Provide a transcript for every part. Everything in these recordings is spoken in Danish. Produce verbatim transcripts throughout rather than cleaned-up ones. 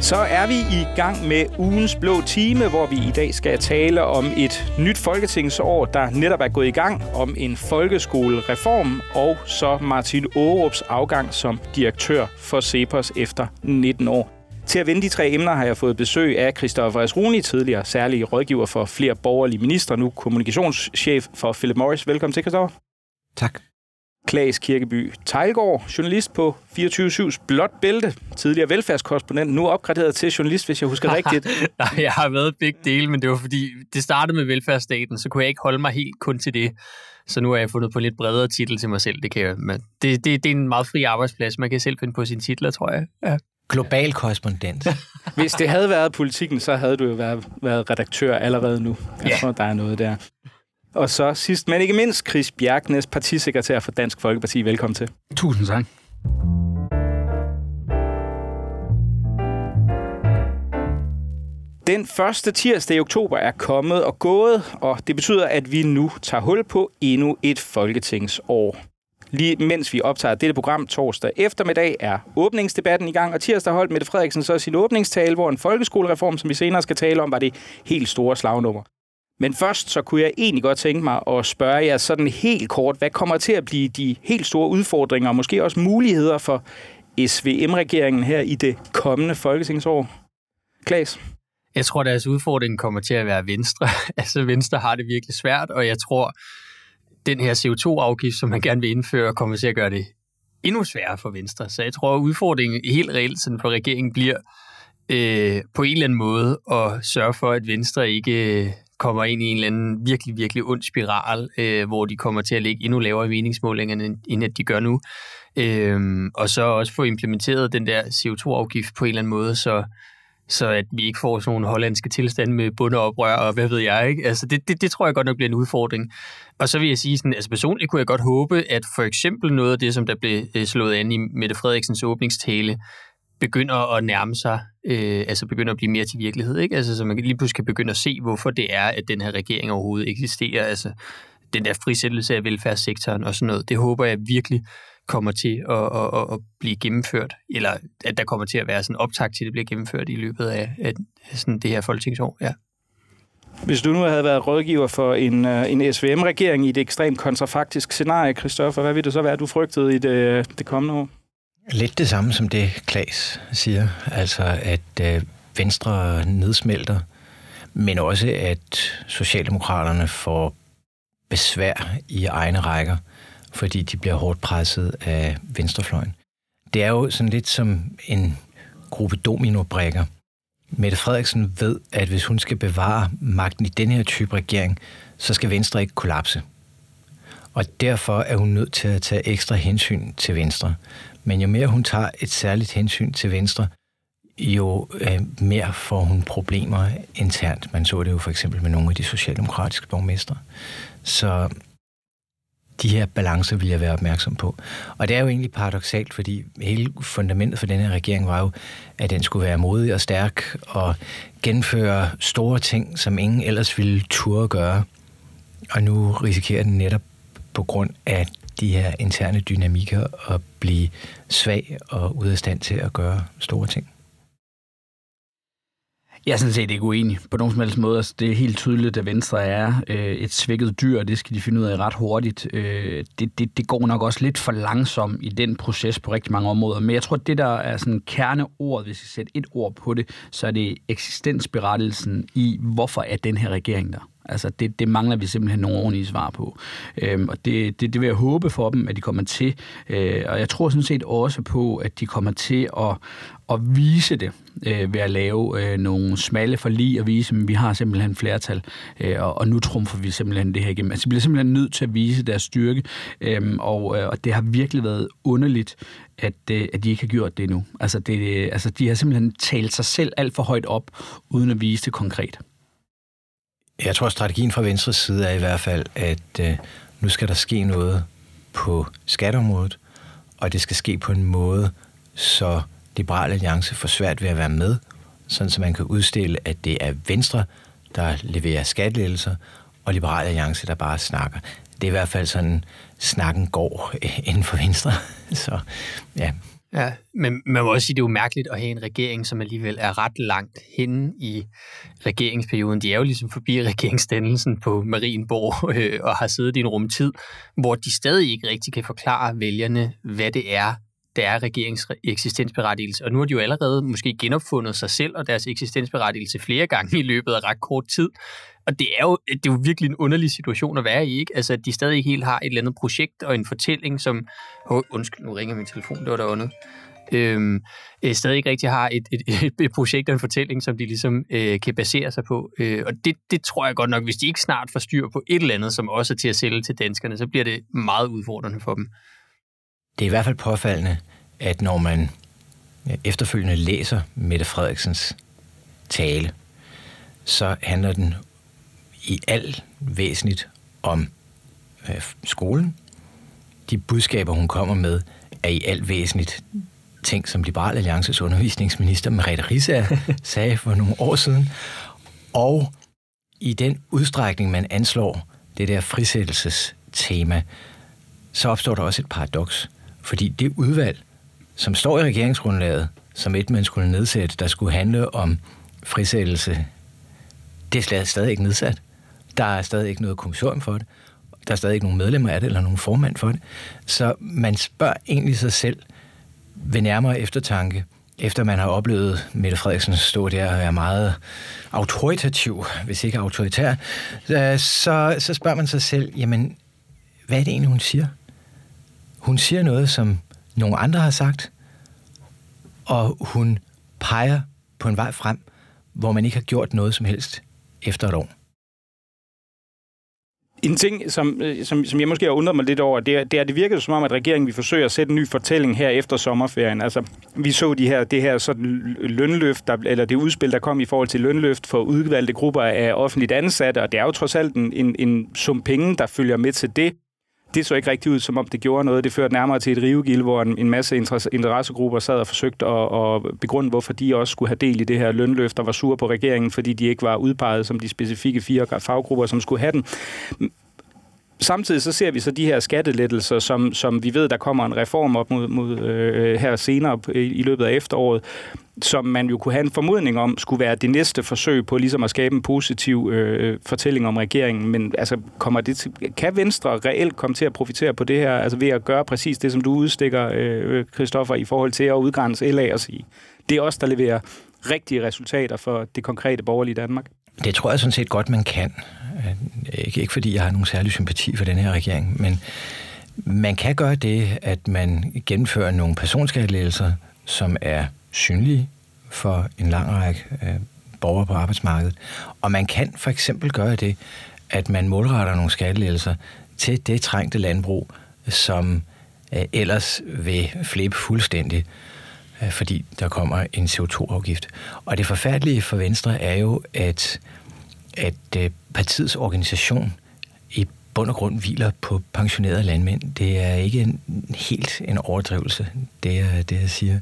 Så er vi i gang med ugens blå time, hvor vi i dag skal tale om et nyt folketingsår, der netop er gået i gang, om en folkeskolereform, og så Martin Aarups afgang som direktør for CEPOS efter nitten år. Til at vende de tre emner har jeg fået besøg af Christoffer Asruni, tidligere særlig rådgiver for flere borgerlige ministre, nu kommunikationschef for Philip Morris. Velkommen til, Christoffer. Tak. Claes Kirkeby Teilgaard, journalist på fireogtyve syvs Blåt Bælte, tidligere velfærdskorrespondent, nu opgraderet til journalist, hvis jeg husker rigtigt. Nej, jeg har været begge dele, men det var fordi, det startede med velfærdsstaten, så kunne jeg ikke holde mig helt kun til det. Så nu har jeg fundet på en lidt bredere titel til mig selv. Det, kan jeg, men det, det, det er en meget fri arbejdsplads. Man kan selv finde på sine titler, tror jeg. Ja. Global korrespondent. Hvis det havde været politikken, så havde du jo været, været redaktør allerede nu. Jeg yeah. tror, der er noget der. Og så sidst, men ikke mindst, Chris Bjerknes, partisekretær for Dansk Folkeparti. Velkommen til. Tusind tak. Den første tirsdag i oktober er kommet og gået, og det betyder, at vi nu tager hul på endnu et folketingsår. Lige mens vi optager dette program torsdag eftermiddag, er åbningsdebatten i gang, og tirsdag holdt Mette Frederiksen så sin åbningstale, hvor en folkeskolereform, som vi senere skal tale om, var det helt store slagnummer. Men først så kunne jeg egentlig godt tænke mig at spørge jer sådan helt kort, hvad kommer til at blive de helt store udfordringer, og måske også muligheder for S V M-regeringen her i det kommende folketingsår? Claes? Jeg tror, deres udfordring kommer til at være Venstre. altså Venstre har det virkelig svært, og jeg tror, den her C O to afgift, som man gerne vil indføre, kommer til at gøre det endnu sværere for Venstre. Så jeg tror, at udfordringen helt reelt sådan for regeringen bliver øh, på en eller anden måde at sørge for, at Venstre ikke øh, kommer ind i en eller anden virkelig, virkelig ond spiral, øh, hvor de kommer til at ligge endnu lavere i meningsmålingerne, end at de gør nu. Øh, og så også få implementeret den der C O to afgift på en eller anden måde, så så at vi ikke får sådan nogle hollandske tilstande med bundeoprør, og hvad ved jeg, ikke? Altså, det, det, det tror jeg godt nok bliver en udfordring. Og så vil jeg sige sådan, altså personligt kunne jeg godt håbe, at for eksempel noget af det, som der blev slået an i Mette Frederiksens åbningstale, begynder at nærme sig, øh, altså begynder at blive mere til virkelighed, ikke? Altså, så man lige pludselig kan begynde at se, hvorfor det er, at den her regering overhovedet eksisterer, altså den der frisættelse af velfærdssektoren og sådan noget. Det håber jeg virkelig kommer til at, at, at, at blive gennemført, eller at der kommer til at være sådan en optakt til, at det bliver gennemført i løbet af, af sådan det her folketingsår. Ja. Hvis du nu havde været rådgiver for en, en S V M-regering i et ekstremt kontrafaktisk scenarie, Christoffer, hvad ville det så være, du frygtede i det, det kommende år? Lidt det samme som det, Claes siger. Altså, at øh, Venstre nedsmelter, men også, at Socialdemokraterne får besvær i egne rækker, fordi de bliver hårdt presset af venstrefløjen. Det er jo sådan lidt som en gruppe dominobrikker. Mette Frederiksen ved, at hvis hun skal bevare magten i den her type regering, så skal Venstre ikke kollapse. Og derfor er hun nødt til at tage ekstra hensyn til Venstre. Men jo mere hun tager et særligt hensyn til Venstre, jo øh, mere får hun problemer internt. Man så det jo for eksempel med nogle af de socialdemokratiske borgmestre. Så de her balancer vil jeg være opmærksom på. Og det er jo egentlig paradoksalt, fordi hele fundamentet for den her regering var jo, at den skulle være modig og stærk og gennemføre store ting, som ingen ellers ville turde gøre. Og nu risikerer den netop på grund af de her interne dynamikker at blive svag og ude af stand til at gøre store ting. Jeg er sådan set ikke uenig på nogen som helst måde. Altså, det er helt tydeligt, at Venstre er øh, et svækket dyr, og det skal de finde ud af ret hurtigt. Øh, det, det, det går nok også lidt for langsomt i den proces på rigtig mange områder. Men jeg tror, at det, der er sådan kerneordet, hvis vi sætter et ord på det, så er det eksistensberettelsen i, hvorfor er den her regering der? Altså, det, det mangler vi simpelthen nogle ordentlige svar på. Øhm, og det, det, det vil jeg håbe for dem, at de kommer til. Øh, og jeg tror sådan set også på, at de kommer til at, at vise det øh, ved at lave øh, nogle smalle forlig og vise, at vi har simpelthen flertal, øh, og, og nu trumfer vi simpelthen det her igennem. Altså, de bliver simpelthen nødt til at vise deres styrke, øh, og, øh, og det har virkelig været underligt, at, øh, at de ikke har gjort det endnu. Altså, det, altså, de har simpelthen talt sig selv alt for højt op, uden at vise det konkret. Jeg tror, strategien fra Venstres side er i hvert fald, at øh, nu skal der ske noget på skatteområdet, og det skal ske på en måde, så Liberal Alliance får svært ved at være med, sådan så man kan udstille, at det er Venstre, der leverer skattelettelser, og Liberal Alliance, der bare snakker. Det er i hvert fald sådan, snakken går inden for Venstre. Så ja. Ja, men man må også sige, at det er jo mærkeligt at have en regering, som alligevel er ret langt henne i regeringsperioden. De er jo ligesom forbi regeringsdannelsen på Marienborg øh, og har siddet i en rum tid, hvor de stadig ikke rigtig kan forklare vælgerne, hvad det er, der er regeringens eksistensberettigelse. Og nu har de jo allerede måske genopfundet sig selv og deres eksistensberettigelse flere gange i løbet af ret kort tid. Og det er jo, det er jo virkelig en underlig situation at være i, ikke? Altså, at de stadig helt har et eller andet projekt og en fortælling, som... Oh, undskyld, nu ringer min telefon, det var der andet. Øhm, stadig ikke rigtig har et, et, et, et projekt og en fortælling, som de ligesom øh, kan basere sig på. Øh, og det, det tror jeg godt nok, hvis de ikke snart får styr på et eller andet, som også er til at sælge til danskerne, så bliver det meget udfordrende for dem. Det er i hvert fald påfaldende, at når man efterfølgende læser Mette Frederiksens tale, så handler den i alt væsentligt om øh, skolen. De budskaber, hun kommer med, er i alt væsentligt ting, som Liberal Alliances undervisningsminister Merete Riisager sagde for nogle år siden. Og i den udstrækning, man anslår det der frisættelsestema, så opstår der også et paradoks. Fordi det udvalg, som står i regeringsgrundlaget, som et man skulle nedsætte, der skulle handle om frisættelse, det er stadig ikke nedsat. Der er stadig ikke noget kommissorium for det. Der er stadig ikke nogen medlemmer af det, eller nogen formand for det. Så man spørger egentlig sig selv ved nærmere eftertanke, efter man har oplevet Mette Frederiksen stå der og være meget autoritativ, hvis ikke autoritær, så, så spørger man sig selv, jamen, hvad er det egentlig, hun siger? Hun siger noget, som nogle andre har sagt, og hun peger på en vej frem, hvor man ikke har gjort noget som helst efter et år. En ting, som, som, som jeg måske har undret mig lidt over, det er, det er, det virker som om, at regeringen vil forsøge at sætte en ny fortælling her efter sommerferien. Altså, vi så de her, det her sådan lønløft, der, eller det udspil, der kom i forhold til lønløft for udvalgte grupper af offentligt ansatte, og det er jo trods alt en, en, en sum penge, der følger med til det. Det så ikke rigtig ud, som om det gjorde noget. Det førte nærmere til et rivegilde, hvor en, en masse interessegrupper sad og forsøgte at, at begrunde, hvorfor de også skulle have del i det her lønløft, og var sure på regeringen, fordi de ikke var udpeget som de specifikke fire faggrupper, som skulle have den. Samtidig så ser vi så de her skattelettelser, som, som vi ved, der kommer en reform op mod, mod øh, her senere i, i løbet af efteråret, som man jo kunne have en formodning om, skulle være det næste forsøg på ligesom at skabe en positiv øh, fortælling om regeringen. Men altså, kommer det til, kan Venstre reelt komme til at profitere på det her, altså ved at gøre præcis det, som du udstikker, øh, Christoffer, i forhold til at udgrænse L A og sige, det er os, der leverer rigtige resultater for det konkrete borgerlige Danmark? Det tror jeg sådan set godt, man kan. Ikke, ikke fordi jeg har nogen særlig sympati for den her regering, men man kan gøre det, at man gennemfører nogle personskattelettelser, som er synlige for en lang række øh, borgere på arbejdsmarkedet. Og man kan for eksempel gøre det, at man målretter nogle skattelettelser til det trængte landbrug, som øh, ellers vil flippe fuldstændig, øh, fordi der kommer en C O to afgift. Og det forfærdelige for Venstre er jo, at at øh, partiets organisation i bund og grund hviler på pensionerede landmænd. Det er ikke en, helt en overdrivelse, det er det, jeg siger.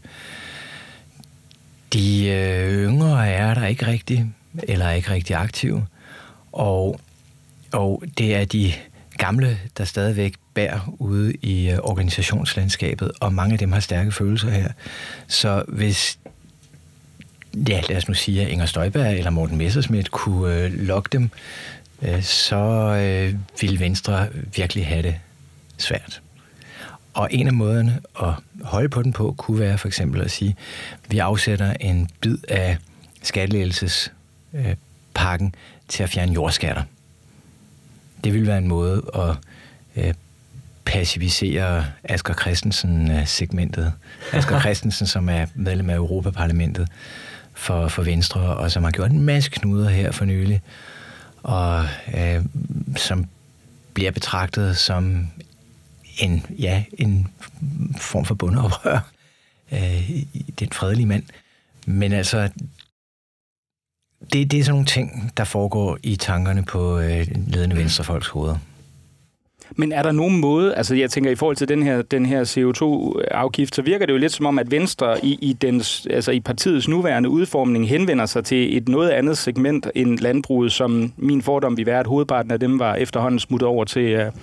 De øh, yngre er der ikke rigtig, eller er ikke rigtig aktive, og, og det er de gamle, der stadigvæk bærer ude i øh, organisationslandskabet, og mange af dem har stærke følelser her. Så hvis ja, lad os nu sige, at Inger Støjberg eller Morten Messerschmidt kunne øh, lokke dem, øh, så øh, ville Venstre virkelig have det svært. Og en af måderne at holde på den på, kunne være for eksempel at sige, at vi afsætter en bid af skattelettelsespakken øh, til at fjerne jordskatter. Det ville være en måde at øh, passivisere Asger Christensen-segmentet. Asger Christensen, som er medlem af Europaparlamentet for, for Venstre, og som har gjort en masse knuder her for nylig, og øh, som bliver betragtet som en, ja, en form for bondeoprør. Øh, den fredelige mand. Men altså, det, det er sådan nogle ting, der foregår i tankerne på øh, ledende venstrefolks hoveder. Men er der nogen måde, altså jeg tænker i forhold til den her, den her C O to afgift, så virker det jo lidt som om, at Venstre i, i, dens, altså i partiets nuværende udformning henvender sig til et noget andet segment end landbruget, som min fordom vil være, at hovedparten af dem var efterhånden smuttet over til,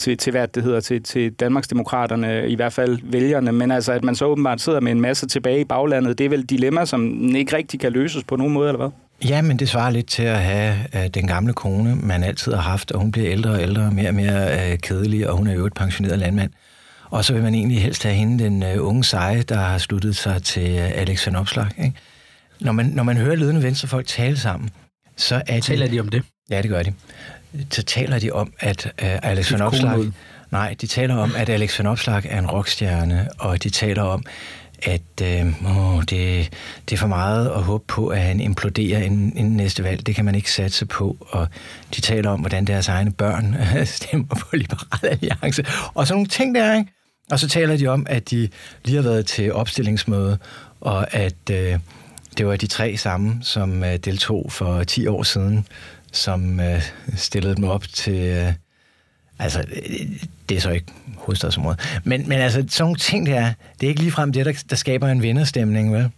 til, til hvad det hedder, til, til Danmarksdemokraterne, i hvert fald vælgerne, men altså, at man så åbenbart sidder med en masse tilbage i baglandet, det er vel et dilemma, som ikke rigtig kan løses på nogen måde, eller hvad? Ja, men det svarer lidt til at have uh, den gamle kone, man altid har haft, og hun bliver ældre og ældre, mere og mere uh, kedelig, og hun er jo et pensioneret landmand. Og så vil man egentlig helst have hende, den uh, unge seje, der har sluttet sig til uh, Alex Van Opslark, ikke? Når man, når man hører ledende venstrefolk tale sammen, så er Taler de... de om det? Ja, det gør de. Så taler de om, at uh, Alex Van Opslark... Nej, de taler om, at Alex Van Opslark er en rockstjerne, og de taler om, at øh, åh, det, det er for meget at håbe på, at han imploderer inden, inden næste valg. Det kan man ikke satse på. Og de taler om, hvordan deres egne børn stemmer på Liberal Alliance. Og sådan nogle ting der, ikke? Og så taler de om, at de lige har været til opstillingsmøde, og at øh, det var de tre samme, som øh, deltog for ti år siden, som øh, stillede dem op til... Øh, altså, det er så ikke hovedstadsområdet. Men, men altså, sådan nogle ting der, det er ikke ligefrem det, der, der skaber en vinderstemning, vel?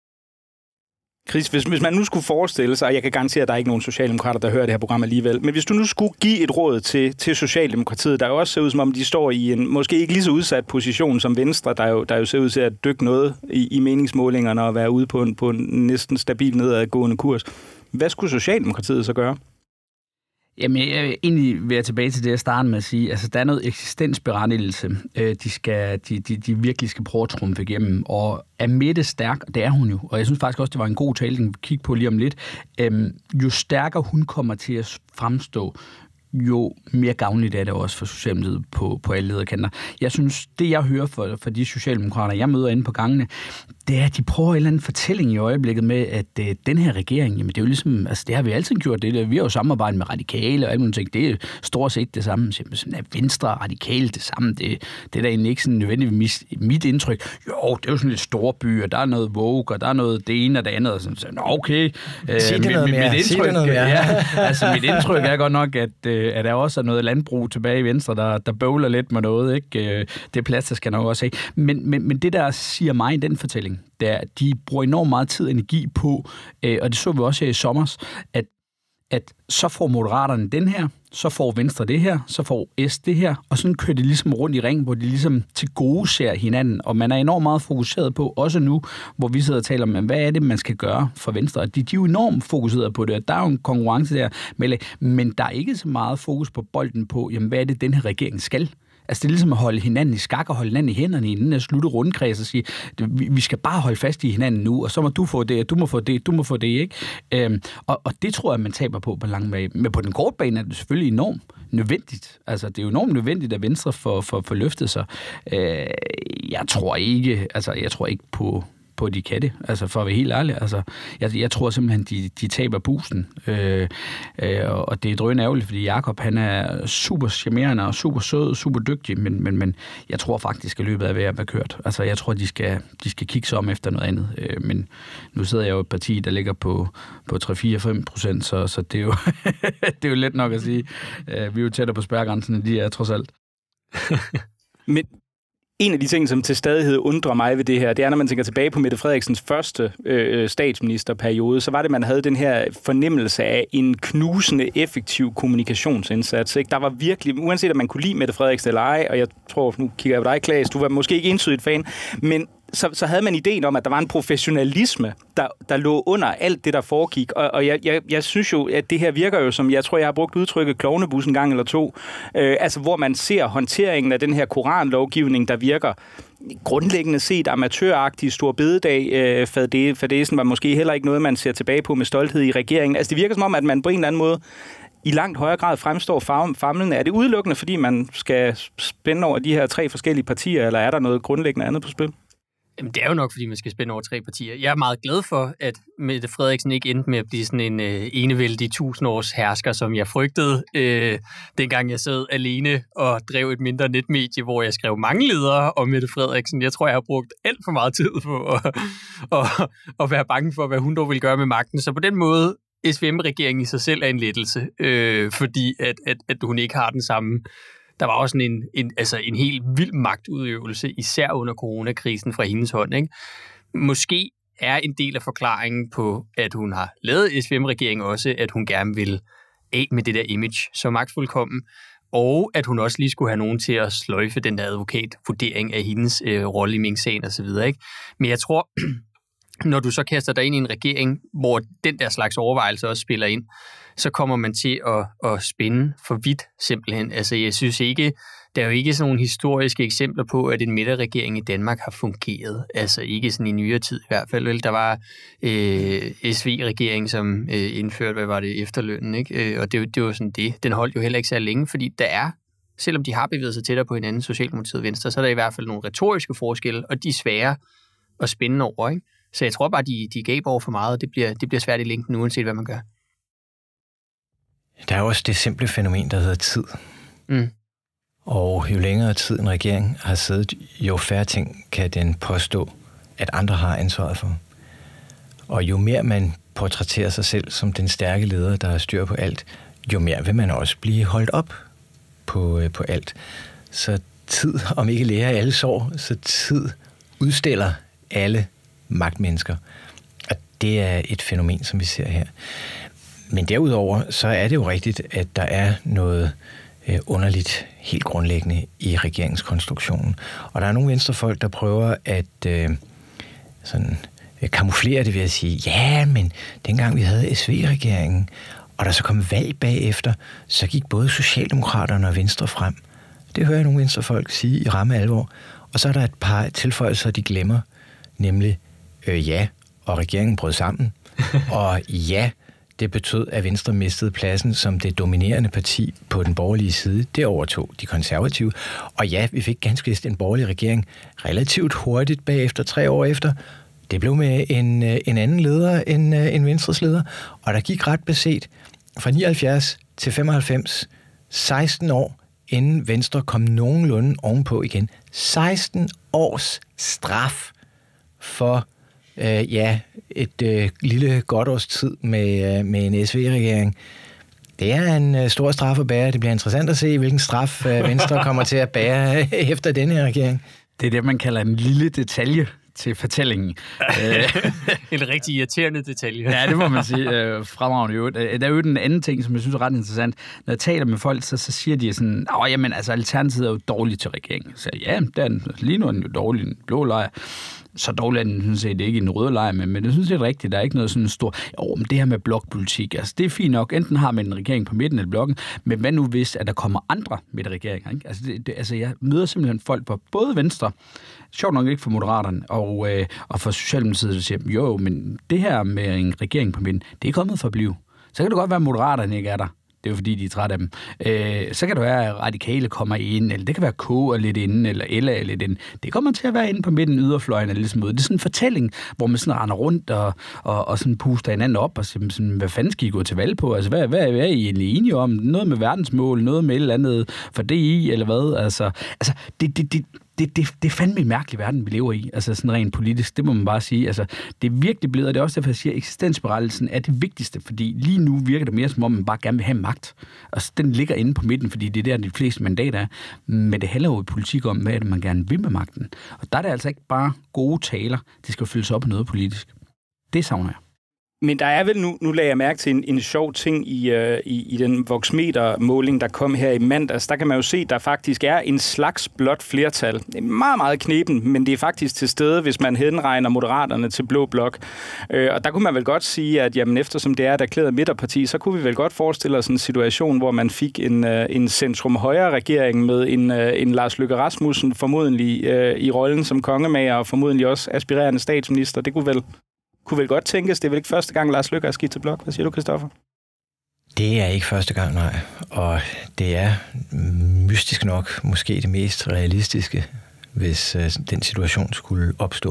Chris, hvis, hvis man nu skulle forestille sig, og jeg kan garantere, at der er ikke nogen socialdemokrater, der hører det her program alligevel, men hvis du nu skulle give et råd til, til Socialdemokratiet, der jo også ser ud som om, de står i en måske ikke lige så udsat position som Venstre, der jo, der jo ser ud til at dykke noget i, i meningsmålingerne og være ude på en, på en næsten stabil nedadgående kurs. Hvad skulle Socialdemokratiet så gøre? Jamen, jeg, egentlig vil jeg tilbage til det, jeg startede med at sige. Altså, der er noget eksistensberettigelse, øh, de, skal, de, de, de virkelig skal prøve at trumfe igennem. Og er Mette stærk, det er hun jo, og jeg synes faktisk også, det var en god tale, den vi kigge på lige om lidt. Øh, jo stærkere hun kommer til at fremstå, jo mere gavnligt er det også for Socialdemokratiet på, på alle lederkanter. Jeg synes, det jeg hører fra, fra de socialdemokrater, jeg møder inde på gangene, det er, at de prøver en eller anden fortælling i øjeblikket med, at øh, den her regering, jamen det er jo ligesom, altså det har vi altid gjort, det, vi har jo samarbejdet med radikale og alt muligt ting, det er stort set det samme, sådan er Venstre og radikale det samme, det, det er da egentlig ikke sådan nødvendigvis mit indtryk. Jo, det er jo sådan lidt store byer, der er noget Vogue, og der er noget det ene og det andet, og sådan, så, nå okay. Øh, Sig det noget mere, sig det noget mere. Ja, altså mit indtryk er godt nok, at, øh, at der også er noget landbrug tilbage i Venstre, der, der bøvler lidt med noget, ikke? Det plads, der skal nok også have. Men, men, men det, der siger mig i den fortælling, der de bruger enormt meget tid og energi på, øh, og det så vi også her i sommer, at, at så får Moderaterne den her, så får Venstre det her, så får S det her, og sådan kører de ligesom rundt i ringen, hvor de ligesom til gode ser hinanden, og man er enormt meget fokuseret på, også nu, hvor vi sidder og taler om, hvad er det, man skal gøre for Venstre, og de, de er jo enormt fokuseret på det, der er jo en konkurrence der, men der er ikke så meget fokus på bolden på, jamen hvad er det, den her regering skal? Altså det er ligesom at holde hinanden i skak og holde hinanden i hænderne i den der slutte rundkreds og sige, vi skal bare holde fast i hinanden nu, og så må du få det, og du må få det, du må få det, ikke? Øhm, og, og det tror jeg, man taber på på lang bane. Men på den korte bane er det selvfølgelig enormt nødvendigt. Altså det er jo enormt nødvendigt, at Venstre får, får, får løftet sig. Øh, jeg tror ikke, altså jeg tror ikke på... på de kan det, altså for at være helt ærlig. Altså, jeg, jeg tror simpelthen, de, de taber busen, øh, øh, og det er drøn ærgerligt, fordi Jakob, han er super charmerende og super sød, super dygtig, men, men, men jeg tror faktisk, at løbet er ved at være kørt. Altså, jeg tror, de skal, de skal kigge sig om efter noget andet, øh, men nu sidder jeg jo i et parti, der ligger på, på tre fire fem procent, så, så det, er jo det er jo let nok at sige. Øh, vi er jo tættere på spærregrænsen, end de er trods alt. Men en af de ting, som til stadighed undrer mig ved det her, det er, når man tænker tilbage på Mette Frederiksens første øh, statsministerperiode, så var det, man havde den her fornemmelse af en knusende, effektiv kommunikationsindsats. Ikke? Der var virkelig, uanset om man kunne lide Mette Frederiksen eller ej, og jeg tror, nu kigger jeg på dig, Claes, du var måske ikke entydigt fan, men så, så havde man ideen om, at der var en professionalisme, der, der lå under alt det, der foregik. Og, og jeg, jeg, jeg synes jo, at det her virker jo som, jeg tror, jeg har brugt udtrykket klovnebus en gang eller to, øh, altså hvor man ser håndteringen af den her koranlovgivning, der virker grundlæggende set amatøragtig, stor bededag. Øh, fadesen var måske heller ikke noget, man ser tilbage på med stolthed i regeringen. Altså det virker som om, at man på en eller anden måde i langt højere grad fremstår famlende. Er det udelukkende, fordi man skal spænde over de her tre forskellige partier, eller er der noget grundlæggende andet på spil? Jamen, det er jo nok, fordi man skal spænde over tre partier. Jeg er meget glad for, at Mette Frederiksen ikke endte med at blive sådan en øh, enevældig tusindårs hersker, som jeg frygtede, øh, dengang jeg sad alene og drev et mindre netmedie, hvor jeg skrev mange ledere om Mette Frederiksen. Jeg tror, jeg har brugt alt for meget tid på at, at, at være bange for, hvad hun dog ville gøre med magten. Så på den måde, S V M-regeringen i sig selv er en lettelse, øh, fordi at, at, at hun ikke har den samme. Der var også en, en, altså en helt vild magtudøvelse, især under coronakrisen fra hendes hånd. Ikke? Måske er en del af forklaringen på, at hun har lavet S V M-regeringen også, at hun gerne vil af med det der image som magtfuldkommen. og at hun også lige skulle have nogen til at sløjfe den der advokatvurdering af hendes øh, rolle i Mink-sagen og så videre, ikke? Men jeg tror, når du så kaster dig ind i en regering, hvor den der slags overvejelse også spiller ind, så kommer man til at, at spænde for vidt, simpelthen. Altså, jeg synes ikke, der er jo ikke sådan nogle historiske eksempler på, at en midterregering i Danmark har fungeret. Altså, ikke sådan i nyere tid i hvert fald. Vel? Der var øh, S V-regeringen, som øh, indførte, hvad var det, efterlønnen, ikke? Øh, og det, det var sådan det. Den holdt jo heller ikke så længe, fordi der er, selvom de har bevæget sig tættere på hinanden, Socialdemokratiet og Venstre, så er der i hvert fald nogle retoriske forskelle, og de er svære at spænde over, ikke? Så jeg tror bare, de, de gav over for meget, og det bliver, det bliver svært i længden, uanset hvad man gør. Der er også det simple fænomen, der hedder tid. Mm. Og jo længere tid en regering har siddet, jo færre ting kan den påstå, at andre har ansvaret for. Og jo mere man portrætterer sig selv som den stærke leder, der har styr på alt, jo mere vil man også blive holdt op på, på alt. Så tid, om ikke lærer alle sår, så tid udstiller alle magtmennesker. Og det er et fænomen, som vi ser her. Men derudover, så er det jo rigtigt, at der er noget øh, underligt, helt grundlæggende i regeringskonstruktionen. Og der er nogle venstrefolk, der prøver at øh, sådan, øh, kamuflere det ved at sige, ja, men dengang vi havde S V-regeringen, og der så kom valg bagefter, så gik både Socialdemokraterne og Venstre frem. Det hører jeg nogle venstrefolk sige i ramme alvor. Og så er der et par tilføjelser, de glemmer, nemlig øh, ja, og regeringen brød sammen, og ja, det betød, at Venstre mistede pladsen som det dominerende parti på den borgerlige side. Det overtog de konservative. Og ja, vi fik ganske vist en borgerlig regering relativt hurtigt bagefter, tre år efter. Det blev med en, en anden leder end, end Venstres leder. Og der gik ret beset fra nioghalvfjerds til femoghalvfems, seksten år, inden Venstre kom nogenlunde ovenpå igen. seksten års straf for Øh, ja, et øh, lille godt års tid med, øh, med en S V-regering. Det er en øh, stor straf at bære. Det bliver interessant at se, hvilken straf øh, Venstre kommer til at bære øh, efter denne her regering. Det er det, man kalder en lille detalje til fortællingen. En rigtig irriterende detalje. Ja, det må man sige. Øh, fremragende jo. Der er jo den anden ting, som jeg synes er ret interessant. Når jeg taler med folk, så, så siger de sådan, åh, jamen, altså, Alternativet er jo dårligt til regeringen. Så ja, den, lige nu er den jo dårlig, den blå lejr. Så dårligt er den sådan set ikke i en røde lejr, men, men det synes jeg er rigtigt. Der er ikke noget sådan stort, jo, men det her med blokpolitik, altså det er fint nok. Enten har man en regering på midten eller blokken, men hvad nu hvis, at der kommer andre midterregeringer, ikke? Altså, det, det, altså jeg møder simpelthen folk på både Venstre, sjovt nok ikke for Moderaterne, og, øh, og for Socialdemokratiet, der siger, jo, men det her med en regering på midten, det er kommet for at blive. Så kan det godt være, at Moderaterne ikke er der. Det er jo fordi, de er trætte af dem. Øh, så kan det være, at Radikale kommer ind, eller det kan være K er lidt inde, eller L er lidt inde. Det kommer til at være inde på midten, yderfløjen eller ligesom noget. Det er sådan en fortælling, hvor man sådan render rundt og, og, og sådan puster hinanden op, og sådan, hvad fanden skal I gå til valg på? Altså, hvad, hvad, hvad er I egentlig enige om? Noget med verdensmål, noget med et eller andet for D I, eller hvad? Altså, altså det, det, det Det, det, det er fandme en mærkelig verden, vi lever i, altså sådan rent politisk, det må man bare sige. Altså, det er virkelig blevet, og det er også derfor, jeg siger, at eksistensberettelsen er det vigtigste, fordi lige nu virker det mere som om, man bare gerne vil have magt. Og den ligger inde på midten, fordi det er der, de fleste mandater er. Men det handler jo i politik om, hvad er det, man gerne vil med magten. Og der er det altså ikke bare gode taler, det skal følges op på noget politisk. Det savner jeg. Men der er vel nu, nu lagde jeg mærke til en, en sjov ting i, uh, i, i den Voxmeter-måling, der kom her i mandags. Der kan man jo se, at der faktisk er en slags blåt flertal. Det er meget, meget kneben, men det er faktisk til stede, hvis man henregner Moderaterne til blå blok. Uh, og der kunne man vel godt sige, at jamen, eftersom det er et erklæret midterparti, så kunne vi vel godt forestille os en situation, hvor man fik en, uh, en centrum-højre-regering med en, uh, en Lars Løkke Rasmussen formodentlig uh, i rollen som kongemager og formodentlig også aspirerende statsminister. Det kunne vel... kunne vel godt tænkes, det er vel ikke første gang, Lars Løkke har skiftet blok. Hvad siger du, Christoffer? Det er ikke første gang, nej. Og det er mystisk nok måske det mest realistiske, hvis øh, den situation skulle opstå.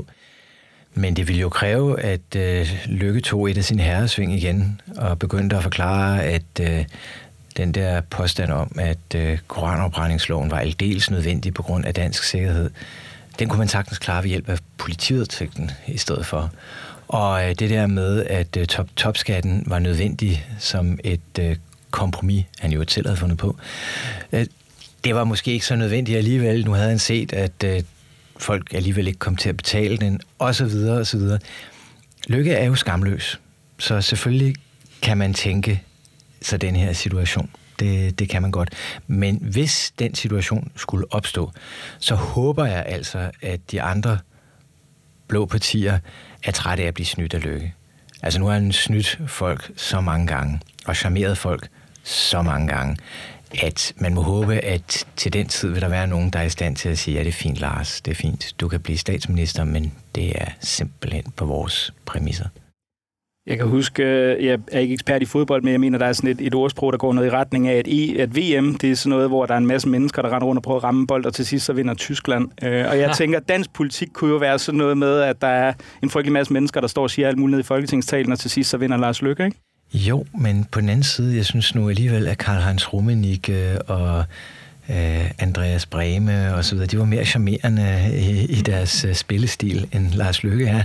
Men det ville jo kræve, at øh, Løkke tog et af sine herresving igen og begyndte at forklare, at øh, den der påstand om, at øh, koranafbrændingsloven var aldeles nødvendig på grund af dansk sikkerhed, den kunne man sagtens klare ved hjælp af politivedtægten i stedet for. Og det der med, at top, topskatten var nødvendig som et øh, kompromis, han jo selv havde fundet på, øh, det var måske ikke så nødvendigt alligevel. Nu havde han set, at øh, folk alligevel ikke kom til at betale den, og så videre, og så videre. Løkke er jo skamløs, så selvfølgelig kan man tænke sig den her situation. Det, det kan man godt. Men hvis den situation skulle opstå, så håber jeg altså, at de andre blå partier er trætte af at blive snydt af Løkke. Altså nu har han snydt folk så mange gange, og charmeret folk så mange gange, at man må håbe, at til den tid vil der være nogen, der er i stand til at sige, ja, det er fint, Lars, det er fint, du kan blive statsminister, men det er simpelthen på vores præmisser. Jeg kan huske, jeg er ikke ekspert i fodbold, men jeg mener, der er sådan et, et ordsprog, der går noget i retning af, at, e, at V M, det er sådan noget, hvor der er en masse mennesker, der render rundt og prøver at ramme bold, og til sidst så vinder Tyskland. Og jeg ja. tænker, at dansk politik kunne jo være sådan noget med, at der er en frygtelig masse mennesker, der står og siger alt muligt i Folketingstalen, og til sidst så vinder Lars Løkke, ikke? Jo, men på den anden side, jeg synes nu alligevel, at Karl-Heinz Rummenigge og øh, Andreas Brehme og så videre, de var mere charmerende i, i deres øh, spillestil, end Lars Løkke er.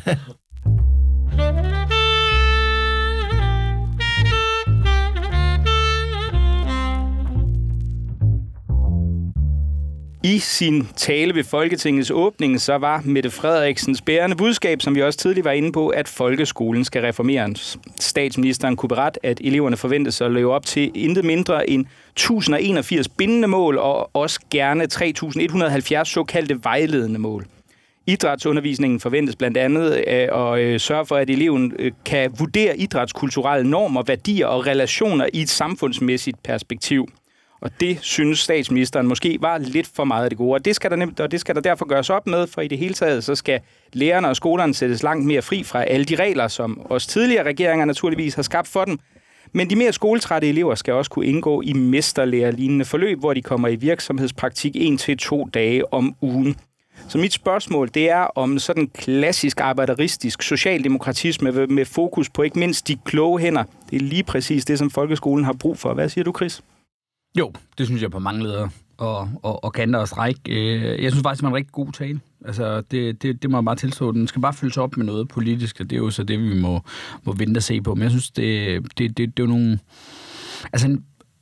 I sin tale ved Folketingets åbning, så var Mette Frederiksens bærende budskab, som vi også tidligere var inde på, at folkeskolen skal reformeres. Statsministeren kunne berette, at eleverne forventes at leve op til intet mindre end tusind og enogfirs bindende mål, og også gerne tre tusind et hundrede og halvfjerds såkaldte vejledende mål. Idrætsundervisningen forventes blandt andet at sørge for, at eleven kan vurdere idrætskulturelle normer, værdier og relationer i et samfundsmæssigt perspektiv. Og det synes statsministeren måske var lidt for meget af det gode. Og det skal der, nemt, og det skal der derfor gøres op med, for i det hele taget så skal lærerne og skolerne sættes langt mere fri fra alle de regler, som også tidligere regeringer naturligvis har skabt for dem. Men de mere skoletrætte elever skal også kunne indgå i mesterlærerlignende forløb, hvor de kommer i virksomhedspraktik en til to dage om ugen. Så mit spørgsmål, det er om sådan klassisk arbejderistisk socialdemokratisme med fokus på ikke mindst de kloge hænder. Det er lige præcis det, som folkeskolen har brug for. Hvad siger du, Chris? Jo, det synes jeg på mange ledere og, og, og kanter og stræk. Jeg synes faktisk, det var en rigtig god tale. Altså, det, det, det må jeg bare tilstå. Den skal bare fyldes op med noget politisk, og det er jo så det, vi må, må vente og se på. Men jeg synes, det, det, det, det er jo nogle... Altså,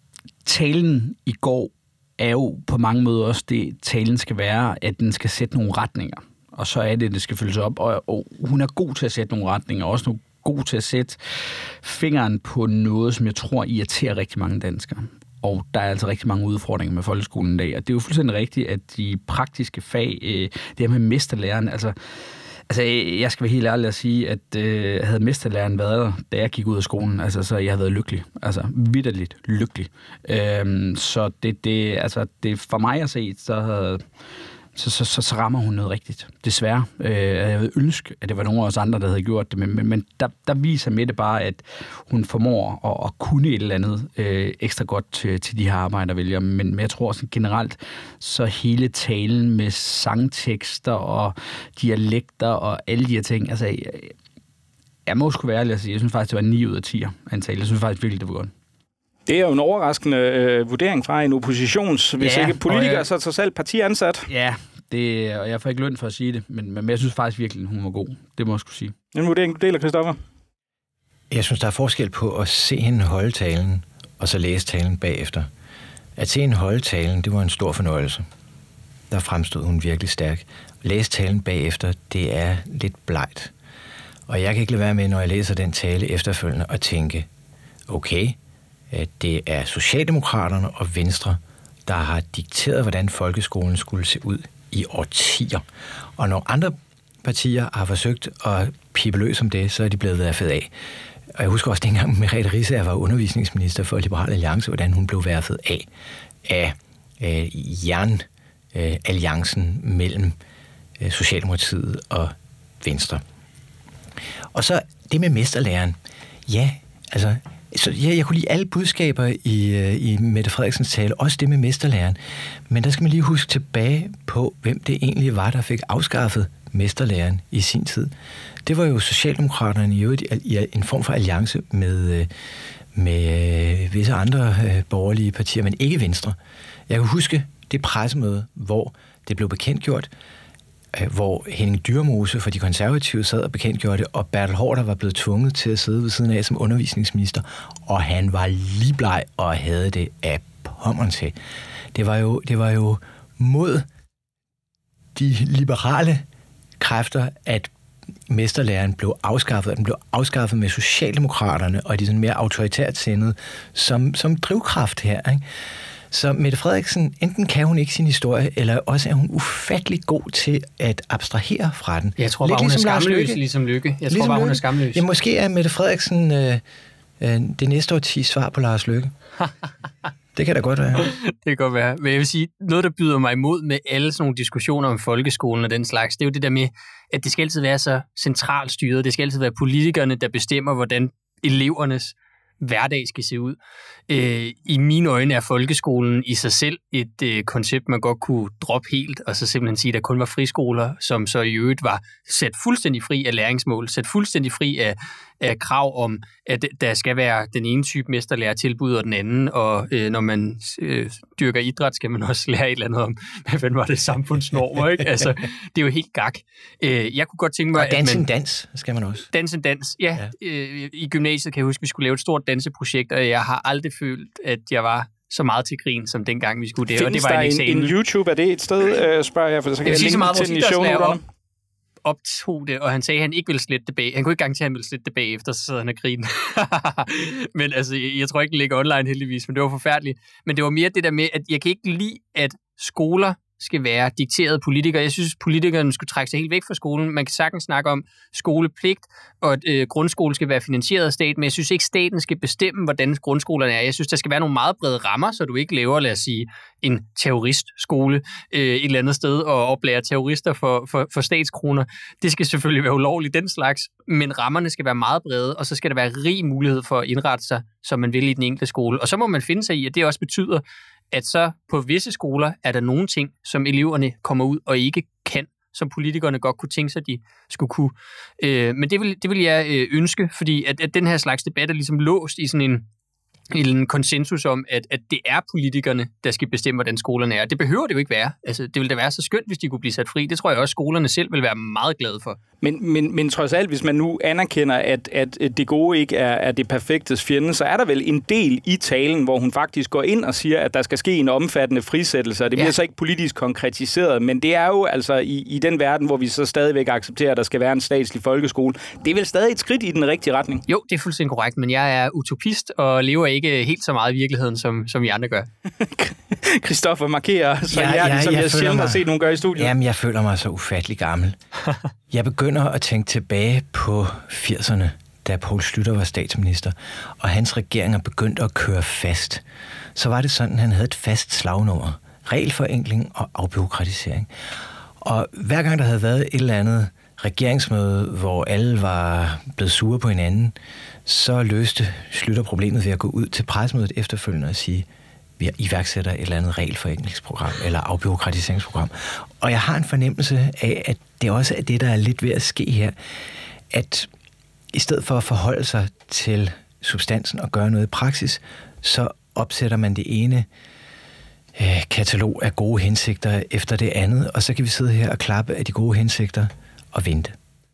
talen i går er jo på mange måder også det, talen skal være, at den skal sætte nogle retninger. Og så er det, det skal fyldes op. Og, og hun er god til at sætte nogle retninger, også nogle god til at sætte fingeren på noget, som jeg tror irriterer rigtig mange danskere. Og der er altså rigtig mange udfordringer med folkeskolen i dag. Og det er jo fuldstændig rigtigt, at de praktiske fag, det her med mesterlæren, altså, altså jeg skal være helt ærlig at sige, at øh, havde mesterlæren været der, da jeg gik ud af skolen, altså, så jeg havde været lykkelig. Altså vitterligt lykkelig. Øhm, så det, det, altså, det for mig at se, så havde... Så, så, så, så rammer hun noget rigtigt. Desværre. Øh, jeg ville ønske, at det var nogle af os andre, der havde gjort det, men, men, men der, der viser Mette bare, at hun formår at, at kunne et eller andet øh, ekstra godt til, til de her arbejdervælgere. Men, men jeg tror også generelt, så hele talen med sangtekster og dialekter og alle de her ting, altså jeg, jeg må sgu være ærlig at sige, jeg synes faktisk, det var ni ud af ti antale. Jeg synes faktisk virkelig, det var godt. Det er jo en overraskende øh, vurdering fra en oppositions, hvis ja, ikke politikere, jeg, så sig selv partiansat. Ja, det, og jeg får ikke løn for at sige det, men, men jeg synes faktisk virkelig, hun var god. Det må jeg skulle sige. En vurdering, du deler, Christoffer? Jeg synes, der er forskel på at se hende holde talen, og så læse talen bagefter. At se hende holde talen, det var en stor fornøjelse. Der fremstod hun virkelig stærk. Læse talen bagefter, det er lidt blegt. Og jeg kan ikke lade være med, når jeg læser den tale efterfølgende, og tænke, okay, det er Socialdemokraterne og Venstre, der har dikteret, hvordan folkeskolen skulle se ud i årtier. Og når andre partier har forsøgt at pippe løs om det, så er de blevet værfet af. Og jeg husker også dengang, Merete Riisager var undervisningsminister for Liberal Alliance, hvordan hun blev værfet af af øh, jernalliancen øh, mellem øh, Socialdemokratiet og Venstre. Og så det med mesterlæren. Ja, altså... Så ja, jeg kunne lide alle budskaber i, i Mette Frederiksens tale, også det med mesterlæren. Men der skal man lige huske tilbage på, hvem det egentlig var, der fik afskaffet mesterlæren i sin tid. Det var jo Socialdemokraterne i øvrigt i en form for alliance med, med visse andre borgerlige partier, men ikke Venstre. Jeg kan huske det pressemøde, hvor det blev bekendtgjort, hvor Henning Dyrmose for de konservative sad og bekendtgjorde det, og Bertel Haarder var blevet tvunget til at sidde ved siden af som undervisningsminister, og han var lige bleg og havde det af pommeren til. Det var jo, det var jo mod de liberale kræfter, at mesterlæren blev afskaffet, og den blev afskaffet med Socialdemokraterne og de sådan mere autoritært sindede som, som drivkraft her, ikke? Så Mette Frederiksen, enten kan hun ikke sin historie, eller også er hun ufattelig god til at abstrahere fra den. Jeg tror bare, hun ligesom er skamløs, ligesom Lykke. Jeg ligesom tror bare, Lykke. hun er skamløs. Ja, måske er Mette Frederiksen øh, øh, det næste årtis svar på Lars Løkke. Det kan da godt være. Det kan godt være. Men jeg vil sige, noget, der byder mig imod med alle sådan nogle diskussioner om folkeskolen og den slags, det er jo det der med, at det skal altid være så centralt styret. Det skal altid være politikerne, der bestemmer, hvordan elevernes hverdag skal se ud. Øh, I mine øjne er folkeskolen i sig selv et øh, koncept, man godt kunne droppe helt, og så simpelthen sige, at der kun var friskoler, som så i øvrigt var sat fuldstændig fri af læringsmål, sat fuldstændig fri af, af krav om, at der skal være den ene type mesterlærertilbud og den anden, og øh, når man øh, dyrker idræt, skal man også lære et eller andet om, hvad fanden var det, samfundsnormer, ikke? Altså, det er jo helt gak. Øh, jeg kunne godt tænke mig, og dans at man... dans skal man også. Dans en dans, ja. ja. Øh, I gymnasiet kan jeg huske, at vi skulle lave et stort danseprojekt, og jeg har aldrig følt, at jeg var så meget til grin, som dengang vi skulle det. Findes og det var der en, en YouTube? Er det et sted, øh, spørger jeg, for så kan jeg, jeg linke til den i shownoterne? Optog det, og han sagde, at han ikke ville slette det bag. Han kunne ikke garantere, at han ville slette det bagefter, så sad han og grine. Men altså, jeg, jeg tror ikke, det ligger online heldigvis, men det var forfærdeligt. Men det var mere det der med, at jeg kan ikke lide, at skoler skal være dikterede politikere. Jeg synes, politikerne skulle trække sig helt væk fra skolen. Man kan sagtens snakke om skolepligt, og at øh, grundskole skal være finansieret af staten, men jeg synes ikke, staten skal bestemme, hvordan grundskolerne er. Jeg synes, der skal være nogle meget brede rammer, så du ikke laver, lad os sige, en terroristskole øh, et eller andet sted og oplærer terrorister for, for, for statskroner. Det skal selvfølgelig være ulovligt, den slags, men rammerne skal være meget brede, og så skal der være rig mulighed for at indrette sig, som man vil i den enkelte skole. Og så må man finde sig i, at det også betyder, at så på visse skoler er der nogle ting, som eleverne kommer ud og ikke kan, som politikerne godt kunne tænke sig, at de skulle kunne. Øh, men det vil, det vil jeg øh, ønske, fordi at, at den her slags debat er ligesom låst i sådan en, en konsensus om, at, at det er politikerne, der skal bestemme, hvordan skolerne er. Det behøver det jo ikke være. Altså, det ville da være så skønt, hvis de kunne blive sat fri. Det tror jeg også, skolerne selv vil være meget glade for. Men, men, men trods alt, hvis man nu anerkender, at, at det gode ikke er, er det perfektes fjende, så er der vel en del i talen, hvor hun faktisk går ind og siger, at der skal ske en omfattende frisættelse, og det bliver ja. så ikke politisk konkretiseret, men det er jo altså i, i den verden, hvor vi så stadigvæk accepterer, at der skal være en statslig folkeskole. Det er vel stadig et skridt i den rigtige retning? Jo, det er fuldstændig korrekt, men jeg er utopist og lever ikke helt så meget i virkeligheden, som, som vi andre gør. Christoffer markerer, så ja, jeg, ja, ligesom jeg, jeg sjældent mig, har set nogen gøre i studiet. Jamen, jeg føler mig så ufattelig gammel. Jeg begynder at tænke tilbage på firserne, da Poul Schlüter var statsminister, og hans regeringer begyndte at køre fast. Så var det sådan, at han havde et fast slagnummer. Regelforenkling og afbureaukratisering. Og hver gang der havde været et eller andet regeringsmøde, hvor alle var blevet sure på hinanden, så løste Schlüter problemet ved at gå ud til pressemødet efterfølgende og sige, vi iværksætter et eller andet regelforenklingsprogram eller afbureaukratiseringsprogram. Og jeg har en fornemmelse af, at det også er det, der er lidt ved at ske her, at i stedet for at forholde sig til substansen og gøre noget i praksis, så opsætter man det ene øh, katalog af gode hensigter efter det andet, og så kan vi sidde her og klappe af de gode hensigter og vente.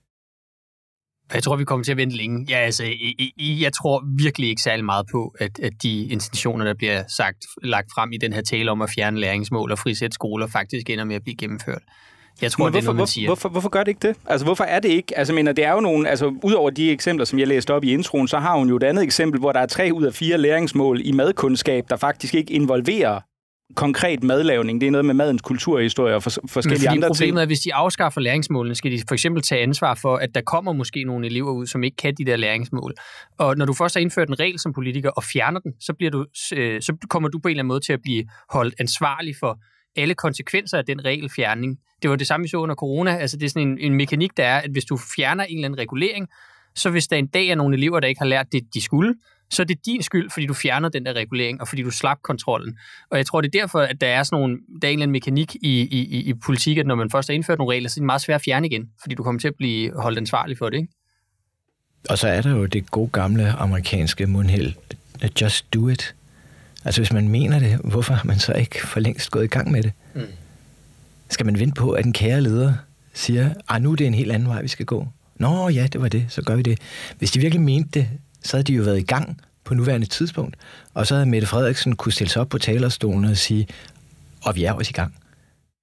Jeg tror, vi kommer til at vente længe. Ja, altså, jeg tror virkelig ikke særlig meget på, at, at de intentioner, der bliver sagt, lagt frem i den her tale om at fjerne læringsmål og frisætte skoler, faktisk ender med at blive gennemført. Jeg tror, hvorfor, det er noget, man siger. Hvorfor, hvorfor gør det ikke det? Altså, hvorfor er det ikke? Altså, mener, det er jo nogle, altså, udover de eksempler, som jeg læste op i introen, så har hun jo et andet eksempel, hvor der er tre ud af fire læringsmål i madkundskab, der faktisk ikke involverer konkret madlavning. Det er noget med madens kulturhistorie og for, forskellige andre ting. Problemet er, at hvis de afskaffer læringsmålene, skal de for eksempel tage ansvar for, at der kommer måske nogle elever ud, som ikke kan de der læringsmål. Og når du først har indført en regel som politiker og fjerner den, så, bliver du, øh, så kommer du på en eller anden måde til at blive holdt ansvarlig for alle konsekvenser af den regelfjerning. Det var det samme, vi så under corona. Altså, det er sådan en, en mekanik, der er, at hvis du fjerner en eller anden regulering, så hvis der en dag er nogle elever, der ikke har lært det, de skulle, så er det din skyld, fordi du fjerner den der regulering, og fordi du slap kontrollen. Og jeg tror, det er derfor, at der er sådan nogle, der er en eller anden mekanik i, i, i politik, at når man først har indført nogle regler, så er det meget svært at fjerne igen, fordi du kommer til at blive holdt ansvarlig for det, ikke? Og så er der jo det gode gamle amerikanske mundheld, just do it. Altså hvis man mener det, hvorfor har man så ikke for længst gået i gang med det? Mm. Skal man vente på, at en kære leder siger, ah, nu er det en helt anden vej, vi skal gå? Nå ja, det var det, så gør vi det. Hvis de virkelig mente det, så havde de jo været i gang på nuværende tidspunkt, og så havde Mette Frederiksen kunne stille sig op på talerstolen og sige, og vi er også i gang.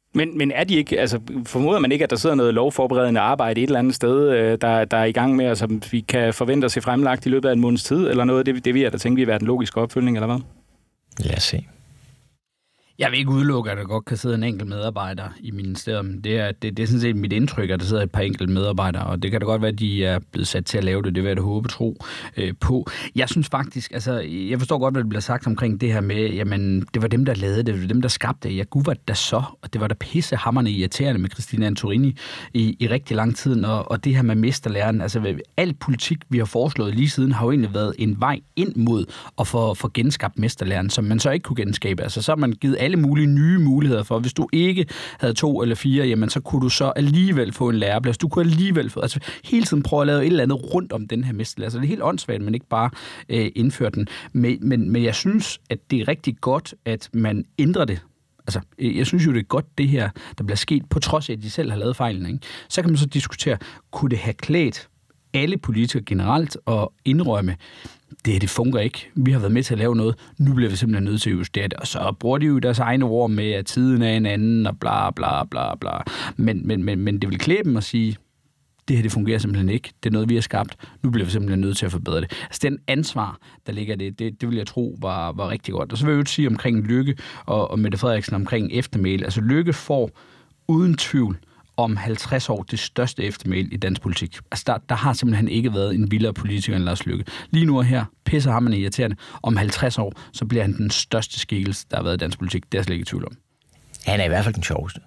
Men, men er de ikke, altså formoder man ikke, at der sidder noget lovforberedende arbejde et eller andet sted, der, der er i gang med, og som vi kan forvente at se fremlagt i løbet af en måneds tid, eller noget? Det, det vil jeg da tænke, vil være den logiske opfølgning, eller hvad? Lad os se. Jeg vil ikke udelukke, at der godt kan sidde en enkelt medarbejder i ministeriet. Det er, det, det er sådan set mit indtryk, at der sidder et par enkelte medarbejdere, og det kan da godt være, at de er blevet sat til at lave det. Det vil jeg da håbe tro øh, på. Jeg synes faktisk, altså, jeg forstår godt, hvad der bliver sagt omkring det her med, jamen, det var dem, der lavede det, det var dem, der skabte det. Ja, gud, var det da så, og det var da pissehammerende irriterende med Christina Antorini i, i rigtig lang tid, og, og det her med mesterlæren, altså, al politik, vi har foreslået lige siden, har jo egentlig været en vej ind mod at få, få genskabt mesterlæren, som man så ikke kunne genskabe. Altså, så har man givet alle mulige nye muligheder for. Hvis du ikke havde to eller fire, jamen så kunne du så alligevel få en læreplads. Du kunne alligevel få, altså hele tiden prøve at lave et eller andet rundt om den her mesterlære. Altså det er helt åndssvagt, men ikke bare øh, indføre den. Men, men, men jeg synes, at det er rigtig godt, at man ændrer det. Altså, jeg synes jo, det er godt, det her, der bliver sket, på trods af, at de selv har lavet fejlen. Ikke? Så kan man så diskutere, kunne det have klædt alle politikere generelt og indrømme, det, det fungerer ikke. Vi har været med til at lave noget. Nu bliver vi simpelthen nødt til at justere det. Og så bruger de jo deres egne ord med, at tiden er en anden, og bla bla bla bla. Men, men, men, men det vil klæde dem at sige, det her det fungerer simpelthen ikke. Det er noget, vi har skabt. Nu bliver vi simpelthen nødt til at forbedre det. Altså den ansvar, der ligger det, det, det vil jeg tro var, var rigtig godt. Og så vil jeg jo sige omkring Løkke og, og Mette Frederiksen omkring eftermæle. Altså Løkke får uden tvivl om halvtreds år det største eftermæl i dansk politik. Altså, der, der har simpelthen ikke været en vildere politiker end Lars Løkke. Lige nu og her pisser ham irriterende. Om halvtreds år, så bliver han den største skikkelse, der har været i dansk politik. Det er slet ikke i tvivl om. Han er i hvert fald den sjoveste.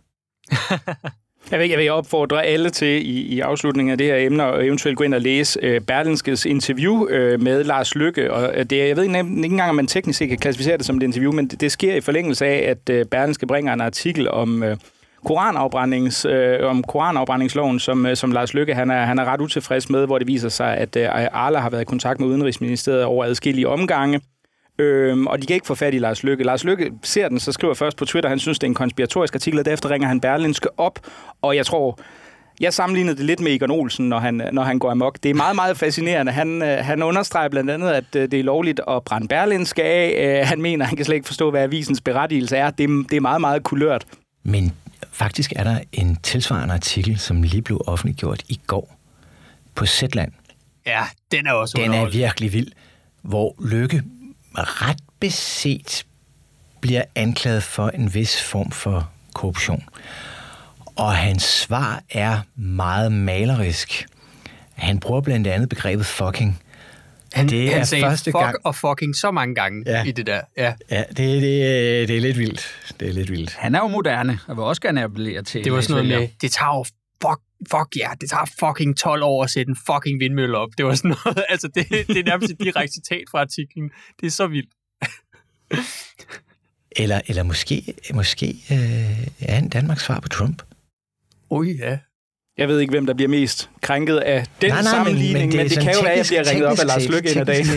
Jeg vil, jeg vil opfordre alle til i, i afslutningen af det her emne og eventuelt gå ind og læse øh, Berlingskes interview øh, med Lars Løkke. Og det, jeg ved ikke, ikke engang, om man teknisk set kan klassificere det som et interview, men det, det sker i forlængelse af, at øh, Berlingske bringer en artikel om øh, koranafbrændings, øh, om koranafbrændingsloven, som, øh, som Lars Løkke han er, han er ret utilfreds med, hvor det viser sig, at øh, Arla har været i kontakt med Udenrigsministeriet over adskillige omgange. Øhm, og de kan ikke få fat i Lars Løkke. Lars Løkke ser den, så skriver først på Twitter, han synes, det er en konspiratorisk artikel, og derefter ringer han Berlingske op, og jeg tror, jeg sammenlignede det lidt med Egon Olsen, når han, når han går amok. Det er meget, meget fascinerende. Han, han understreger blandt andet, at det er lovligt at brænde Berlingske af. Han mener, han kan slet ikke forstå, hvad avisens berettigelse er. Det, det er meget, meget kulørt. Men faktisk er der en tilsvarende artikel, som lige blev offentliggjort i går på Zetland. Ja, den er også Den er virkelig vild, hvor Løkke ret beset bliver anklaget for en vis form for korruption. Og hans svar er meget malerisk. Han bruger blandt andet begrebet fucking. Han, det han er sagde første fuck gang. og fucking så mange gange ja. i det der. Ja, ja det, det, det er lidt vildt. Det er lidt vildt. Han er jo moderne, og vil også gerne appellere til. Det var sådan noget med, det tager jo fuck, fuck ja, det tager fucking tolv år at sætte en fucking vindmølle op. Det var sådan noget, altså det, det er nærmest et direkte citat fra artiklen. Det er så vildt. eller, eller måske, måske øh, er en Danmarks svar på Trump. Oj, ja. Jeg ved ikke, hvem der bliver mest krænket af den nej, nej, sammenligning, men, men det, men det kan jo være, at jeg bliver ringet op af Lars Løkke en af dagen.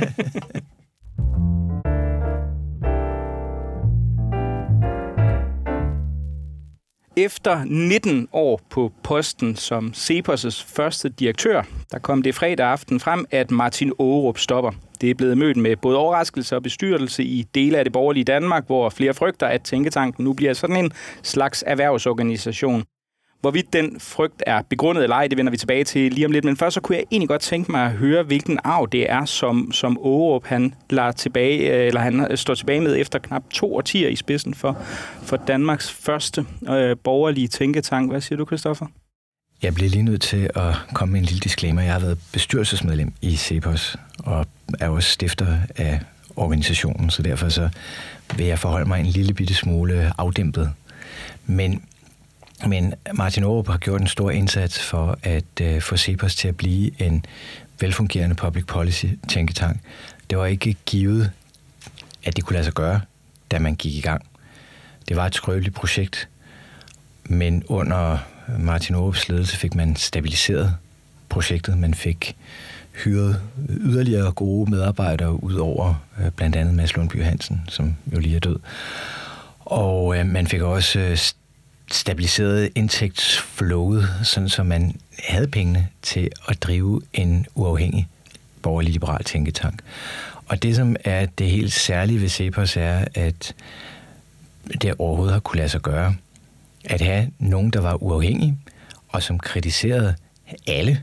Efter nitten år på posten som Cepos' første direktør, der kom det fredag aften frem, at Martin Aarup stopper. Det er blevet mødt med både overraskelse og bestyrtelse i dele af det borgerlige Danmark, hvor flere frygter, at Tænketanken nu bliver sådan en slags erhvervsorganisation. Hvorvidt den frygt er begrundet eller ej, det vender vi tilbage til lige om lidt. Men først så kunne jeg egentlig godt tænke mig at høre, hvilken arv det er, som, som Aarup han lader tilbage, eller han står tilbage med efter knap to årtier i spidsen for, for Danmarks første øh, borgerlige tænketank. Hvad siger du, Christoffer? Jeg bliver lige nødt til at komme med en lille disclaimer. Jeg har været bestyrelsesmedlem i Cepos og er også stifter af organisationen, så derfor så vil jeg forholde mig en lille bitte smule afdæmpet. Men Men Martin Aarup har gjort en stor indsats for at øh, få Cepos til at blive en velfungerende public policy tænketank. Det var ikke givet, at det kunne lade sig gøre, da man gik i gang. Det var et skrøbeligt projekt, men under Martin Aarups ledelse fik man stabiliseret projektet. Man fik hyret yderligere gode medarbejdere ud over øh, blandt andet Mads Lundby Hansen, som jo lige er død. Og øh, man fik også øh, stabiliseret indtægtsflowet, sådan så man havde pengene til at drive en uafhængig borgerlig-liberal tænketank. Og det, som er det helt særlige ved Cepos, er, at det overhovedet har kunne lade sig gøre. at have nogen, der var uafhængige, og som kritiserede alle.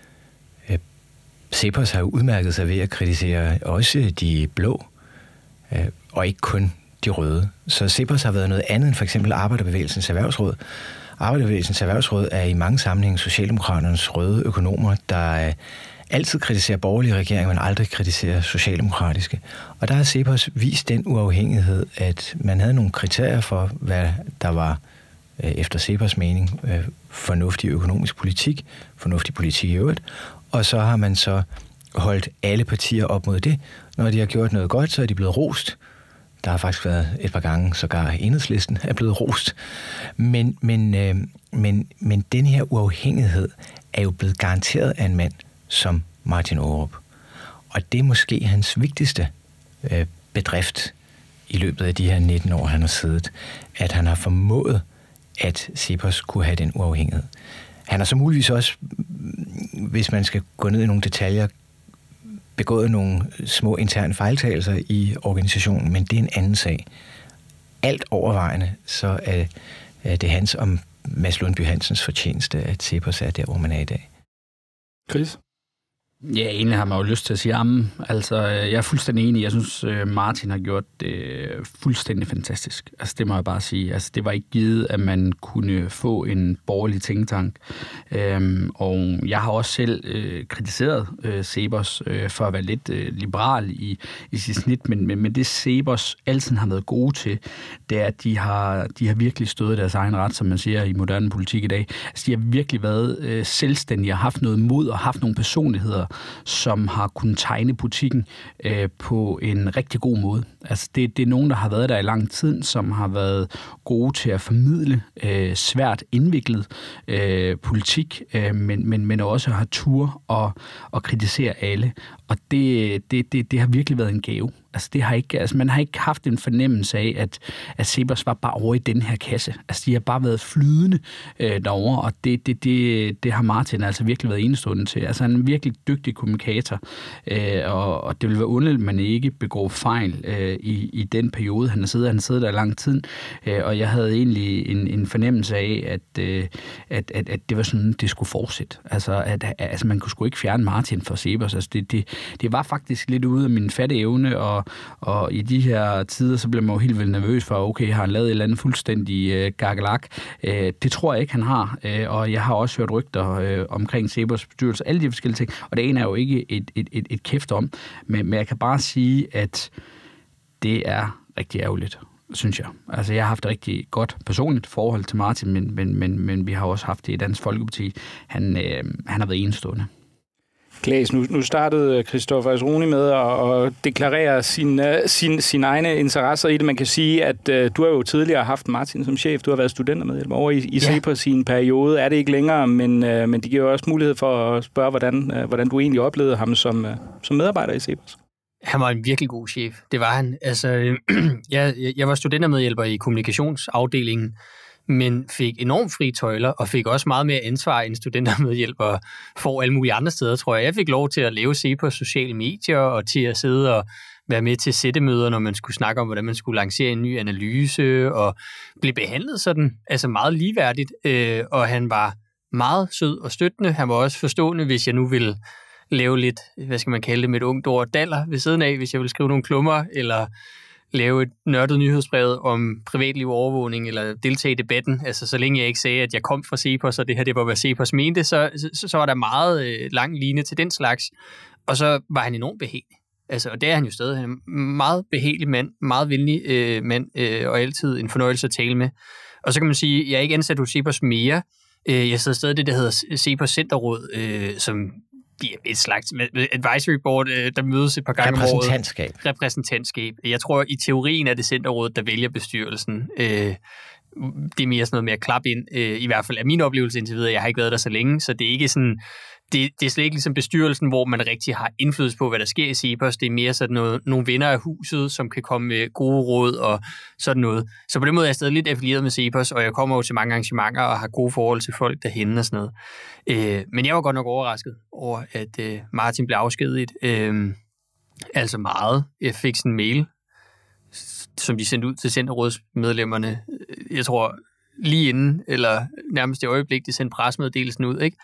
CEPOS har jo udmærket sig ved at kritisere også de blå, og ikke kun de røde. Så CEPOS har været noget andet end for eksempel Arbejderbevægelsens Erhvervsråd. Arbejderbevægelsens Erhvervsråd er i mange sammenhænge Socialdemokraternes røde økonomer, der altid kritiserer borgerlige regeringer, men aldrig kritiserer socialdemokratiske. Og der har CEPOS vist den uafhængighed, at man havde nogle kriterier for, hvad der var efter CEPOS mening fornuftig økonomisk politik, fornuftig politik i øvrigt, og så har man så holdt alle partier op mod det. Når de har gjort noget godt, så er de blevet rost. Der har faktisk været et par gange, sågar Enhedslisten er blevet rost. Men, men, øh, men, men den her uafhængighed er jo blevet garanteret af en mand som Martin Aarup. Og det er måske hans vigtigste øh, bedrift i løbet af de her nitten år, han har siddet, at han har formået, at CEPOS kunne have den uafhængighed. Han har så muligvis også, hvis man skal gå ned i nogle detaljer, begået nogle små interne fejltagelser i organisationen, men det er en anden sag. Alt overvejende, så er det hans og Mads Lundby Hansens fortjeneste, at CEPOS er der, hvor man er i dag. Chris? Ja, egentlig har man jo lyst til at sige amen. Altså, jeg er fuldstændig enig. Jeg synes, Martin har gjort det fuldstændig fantastisk. Altså, det må jeg bare sige. Altså, det var ikke givet, at man kunne få en borgerlig tænketank. Øhm, og jeg har også selv øh, kritiseret øh, CEPOS øh, for at være lidt øh, liberal i, i sit snit, men, men, men det CEPOS altid har været gode til, det er, at de har, de har virkelig stået deres egen ret, som man siger i moderne politik i dag. Altså, de har virkelig været øh, selvstændige og haft noget mod og haft nogle personligheder, som har kunnet tegne butikken øh, på en rigtig god måde. Altså det, det er nogen, der har været der i lang tid, som har været gode til at formidle øh, svært indviklet øh, politik, øh, men, men, men også har tur og, og kritisere alle. Og det, det, det, det har virkelig været en gave. Altså, det har ikke, altså, man har ikke haft en fornemmelse af, at, at CEPOS var bare over i den her kasse. Altså, de har bare været flydende øh, derovre, og det, det, det, det har Martin altså virkelig været enestående til. Altså, han er en virkelig dygtig kommunikator, øh, og, og det vil være underligt, at man ikke begår fejl øh, i, i den periode, han har siddet. Han har siddet der i lang tid, øh, og jeg havde egentlig en, en fornemmelse af, at, øh, at, at, at det var sådan, det skulle fortsætte. Altså, at, altså man kunne sgu ikke fjerne Martin fra CEPOS. Altså, det, det, det var faktisk lidt ude af min fatteevne, og Og i de her tider, så bliver man jo helt vildt nervøs for, okay, har han lavet et eller andet fuldstændig øh, gargalak? Øh, det tror jeg ikke, han har. Øh, og jeg har også hørt rygter øh, omkring CEPOS bestyrelse, alle de forskellige ting. Og det ene er jo ikke et, et, et, et kæft om. Men, men jeg kan bare sige, at det er rigtig ærgerligt, synes jeg. Altså, jeg har haft et rigtig godt personligt forhold til Martin, men, men, men, men vi har også haft det i Dansk Folkeparti. Han, øh, han har været enestående. Klaas, nu, nu startede Christoffer Asroni med at, at deklarere sine sin, sin egne interesser i det. Man kan sige, at uh, du har jo tidligere haft Martin som chef. Du har været studentermedlem over i, i ja. CEPOS i en periode. Er det ikke længere, men, uh, men det giver jo også mulighed for at spørge, hvordan, uh, hvordan du egentlig oplevede ham som, uh, som medarbejder i CEPOS. Han var en virkelig god chef. Det var han. Altså, jeg, jeg var studentermedhjælper i kommunikationsafdelingen, men fik enormt fri tøjler, og fik også meget mere ansvar end studentermedhjælper får alle mulige andre steder, tror jeg. Jeg fik lov til at leve se på sociale medier, og til at sidde og være med til sættemøder, når man skulle snakke om, hvordan man skulle lancere en ny analyse, og blive behandlet sådan, altså meget ligeværdigt, øh, og han var meget sød og støttende. Han var også forstående, hvis jeg nu ville lave lidt, hvad skal man kalde det med et ungt ord, daller ved siden af, hvis jeg ville skrive nogle klummer, eller lave et nørdet nyhedsbrev om privatliv overvågning, eller deltage i debatten. Altså, så længe jeg ikke sagde, at jeg kom fra CEPOS, og det her, det var, hvad CEPOS mente, så, så, så var der meget øh, lang line til den slags. Og så var han enormt behagelig. Altså, og det er han jo stadig. Han er en meget behagelig mand, meget venlig øh, mand, øh, og altid en fornøjelse at tale med. Og så kan man sige, at jeg er ikke ansat hos CEPOS mere. Øh, jeg sidder stadig i det, der hedder CEPOS Centerråd, øh, som et slags advisory board, der mødes et par gange om året. Repræsentantskab. Repræsentantskab. Jeg tror, i teorien er det Centerrådet, der vælger bestyrelsen. Det er mere sådan noget med at klappe ind. I hvert fald er min oplevelse indtil videre. Jeg har ikke været der så længe, så det er ikke sådan... Det, det er slet ikke ligesom bestyrelsen, hvor man rigtig har indflydelse på, hvad der sker i CEPOS. Det er mere sådan noget, nogle venner af huset, som kan komme med gode råd og sådan noget. Så på den måde er jeg stadig lidt affilieret med CEPOS, og jeg kommer jo til mange arrangementer og har gode forhold til folk derhenne og sådan noget. Øh, men jeg var godt nok overrasket over, at øh, Martin blev afskediget. Øh, altså meget. Jeg fik sådan en mail, som de sendte ud til Centerrådsmedlemmerne. Jeg tror, lige inden, eller nærmest i øjeblik, de sendte pressemeddelelsen ud, ikke?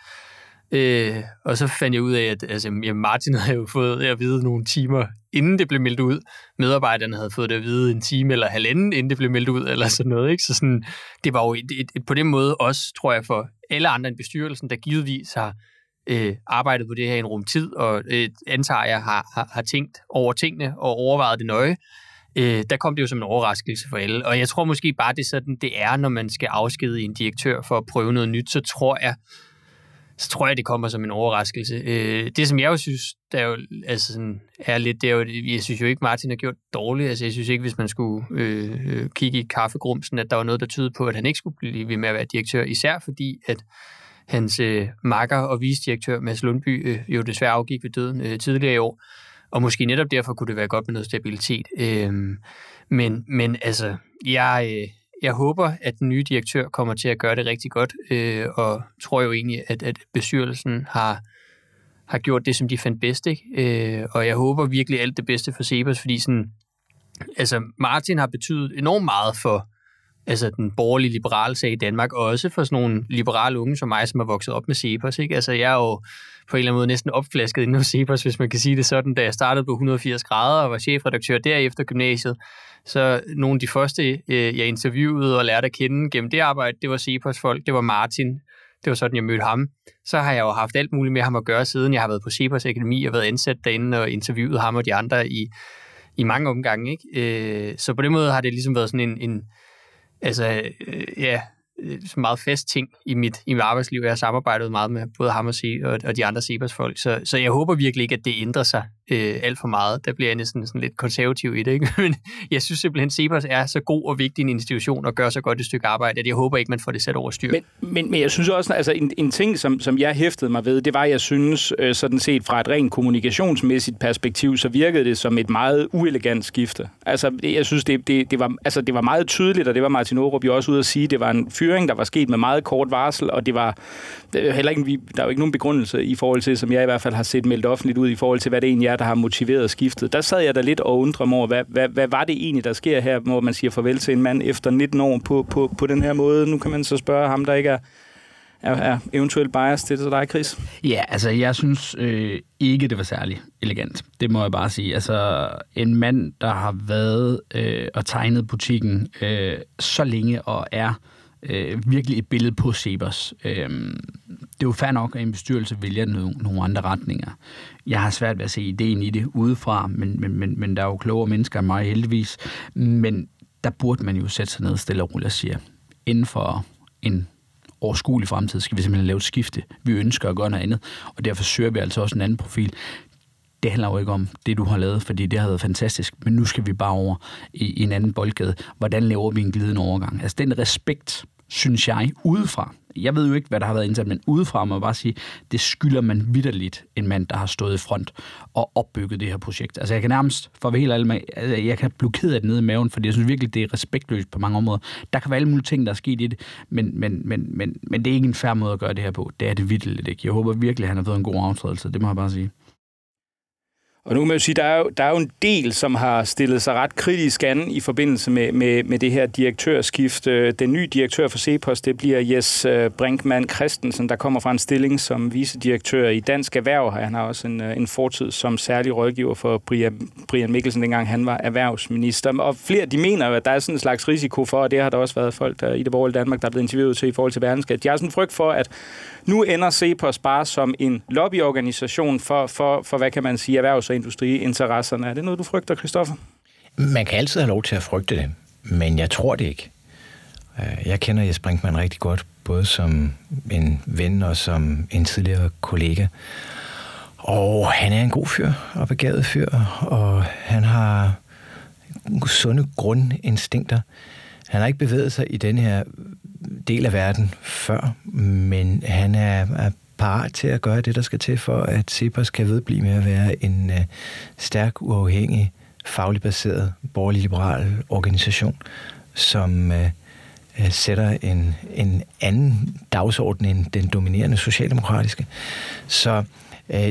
Øh, og så fandt jeg ud af, at altså, jamen Martin havde jo fået det at vide nogle timer, inden det blev meldt ud. Medarbejderne havde fået det at vide en time eller halvanden, inden det blev meldt ud, eller sådan noget, ikke? Så sådan, det var jo et, et, et, på den måde også, tror jeg, for alle andre end bestyrelsen, der givetvis har øh, arbejdet på det her i en rum tid, og øh, antager jeg har, har, har tænkt over tingene og overvejet det nøje. Øh, der kom det jo som en overraskelse for alle. Og jeg tror måske bare, det er sådan, det er, når man skal afskedige en direktør for at prøve noget nyt, så tror jeg, så tror jeg, det kommer som en overraskelse. Øh, det, som jeg jo synes, der er jo, altså sådan, er lidt, det er jo, jeg synes jo ikke, Martin har gjort dårligt. Altså, jeg synes ikke, hvis man skulle øh, kigge i kaffegrumsen, at der var noget, der tydede på, at han ikke skulle blive ved med at være direktør, især fordi, at hans øh, makker og vicedirektør, Mads Lundby, øh, jo desværre afgik ved døden øh, tidligere i år. Og måske netop derfor kunne det være godt med noget stabilitet. Øh, men, men altså, jeg... Øh, Jeg håber, at den nye direktør kommer til at gøre det rigtig godt, øh, og tror jo egentlig, at, at bestyrelsen har, har gjort det, som de fandt bedst, ikke? Øh, og jeg håber virkelig alt det bedste for Cepos, fordi sådan, altså Martin har betydet enormt meget for altså den borgerlige liberale sag i Danmark, og også for sådan nogle liberale unge som mig, som er vokset op med Cepos, ikke? Altså jeg er jo på en eller anden måde næsten opflasket inden hos Cepos, hvis man kan sige det sådan, da jeg startede på et hundrede og firs grader og var chefredaktør derefter gymnasiet. Så nogle af de første, jeg interviewede og lærte at kende gennem det arbejde, det var Cepos folk, det var Martin, det var sådan, jeg mødte ham. Så har jeg jo haft alt muligt med ham at gøre, siden jeg har været på Cepos Akademi og været ansat derinde og interviewet ham og de andre i, i mange omgange, ikke? Så på den måde har det ligesom været sådan en, en altså, ja, så meget fast ting i mit, i mit arbejdsliv. Jeg har samarbejdet meget med både ham og, og, og de andre Cepos-folk, så, så jeg håber virkelig ikke, at det ændrer sig øh, alt for meget. Der bliver jeg næsten sådan lidt konservativ i det, ikke? Men jeg synes simpelthen, at Cepos er så god og vigtig en institution og gør så godt et stykke arbejde, at jeg håber ikke, man får det sat over styr. Men, men, men jeg synes også, altså en, en ting, som, som jeg hæftede mig ved, det var, jeg synes, øh, sådan set fra et rent kommunikationsmæssigt perspektiv, så virkede det som et meget uelegant skifte. Altså, jeg synes, det, det, det, var, altså, det var meget tydeligt, og det var Martin Aarup jo også ude at sige, det var en fyring, der var sket med meget kort varsel, og det var heller ikke, der er jo ikke nogen begrundelse i forhold til, som jeg i hvert fald har set meldt offentligt ud, i forhold til, hvad det egentlig er, der har motiveret skiftet. Der sad jeg da lidt og undrede mig over, hvad, hvad, hvad var det egentlig, der sker her, hvor man siger farvel til en mand efter nitten år på, på, på den her måde. Nu kan man så spørge ham, der ikke er, er, er eventuelt bias til det, så dig, Chris? Ja, altså jeg synes øh, ikke, det var særlig elegant. Det må jeg bare sige. Altså en mand, der har været øh, og tegnet butikken øh, så længe og er Øh, virkelig et billede på Cepos. Øh, det er jo fair nok, at en bestyrelse vælger nogle, nogle andre retninger. Jeg har svært ved at se ideen i det udefra, men, men, men, men der er jo klogere mennesker end mig heldigvis. Men der burde man jo sætte sig ned stille og roligt og sige, inden for en overskuelig fremtid skal vi simpelthen lave et skifte. Vi ønsker at gøre noget andet, og derfor søger vi altså også en anden profil. Det handler jo ikke om det, du har lavet, fordi det har været fantastisk, men nu skal vi bare over i, i en anden boldgade. Hvordan laver vi en glidende overgang? Altså den respekt, synes jeg, udefra. Jeg ved jo ikke, hvad der har været indsat, men udefra må jeg bare sige, det skylder man vitterligt en mand, der har stået i front og opbygget det her projekt. Altså jeg kan nærmest, for at være helt ærlig med, jeg kan blive ked af det nede i maven, fordi jeg synes virkelig, det er respektløst på mange områder. Der kan være alle mulige ting, der er sket i det, men, men, men, men, men det er ikke en fair måde at gøre det her på. Det er det vitterligt ikke. Jeg håber virkelig, at han har fået en god aftrædelse. Det må jeg bare sige. Og nu kan man jo sige, der er jo, der er jo en del, som har stillet sig ret kritisk an i forbindelse med, med, med det her direktørskift. Den nye direktør for Cepos, det bliver Jes Brinkmann Christensen, der kommer fra en stilling som vicedirektør i Dansk Erhverv. Han har også en, en fortid som særlig rådgiver for Brian, Brian Mikkelsen, dengang han var erhvervsminister. Og flere, de mener jo, at der er sådan en slags risiko for, og det har der også været folk der i det borgerlige Danmark, der er blevet interviewet til i forhold til Berlingske. De har sådan en frygt for, at nu ender Cepos bare som en lobbyorganisation for, for, for hvad kan man sige, erhvervs- og industriinteresserne. Er det noget, du frygter, Christoffer? Man kan altid have lov til at frygte det, men jeg tror det ikke. Jeg kender Jes Brinkmann rigtig godt, både som en ven og som en tidligere kollega. Og han er en god fyr og begavet fyr, og han har sunde grundinstinkter. Han har ikke bevæget sig i den her del af verden før, men han er, er parat til at gøre det, der skal til for, at Cepos kan vedblive med at være en uh, stærk, uafhængig, fagligt baseret, borgerlig-liberal organisation, som uh, uh, sætter en, en anden dagsorden end den dominerende socialdemokratiske. Så uh,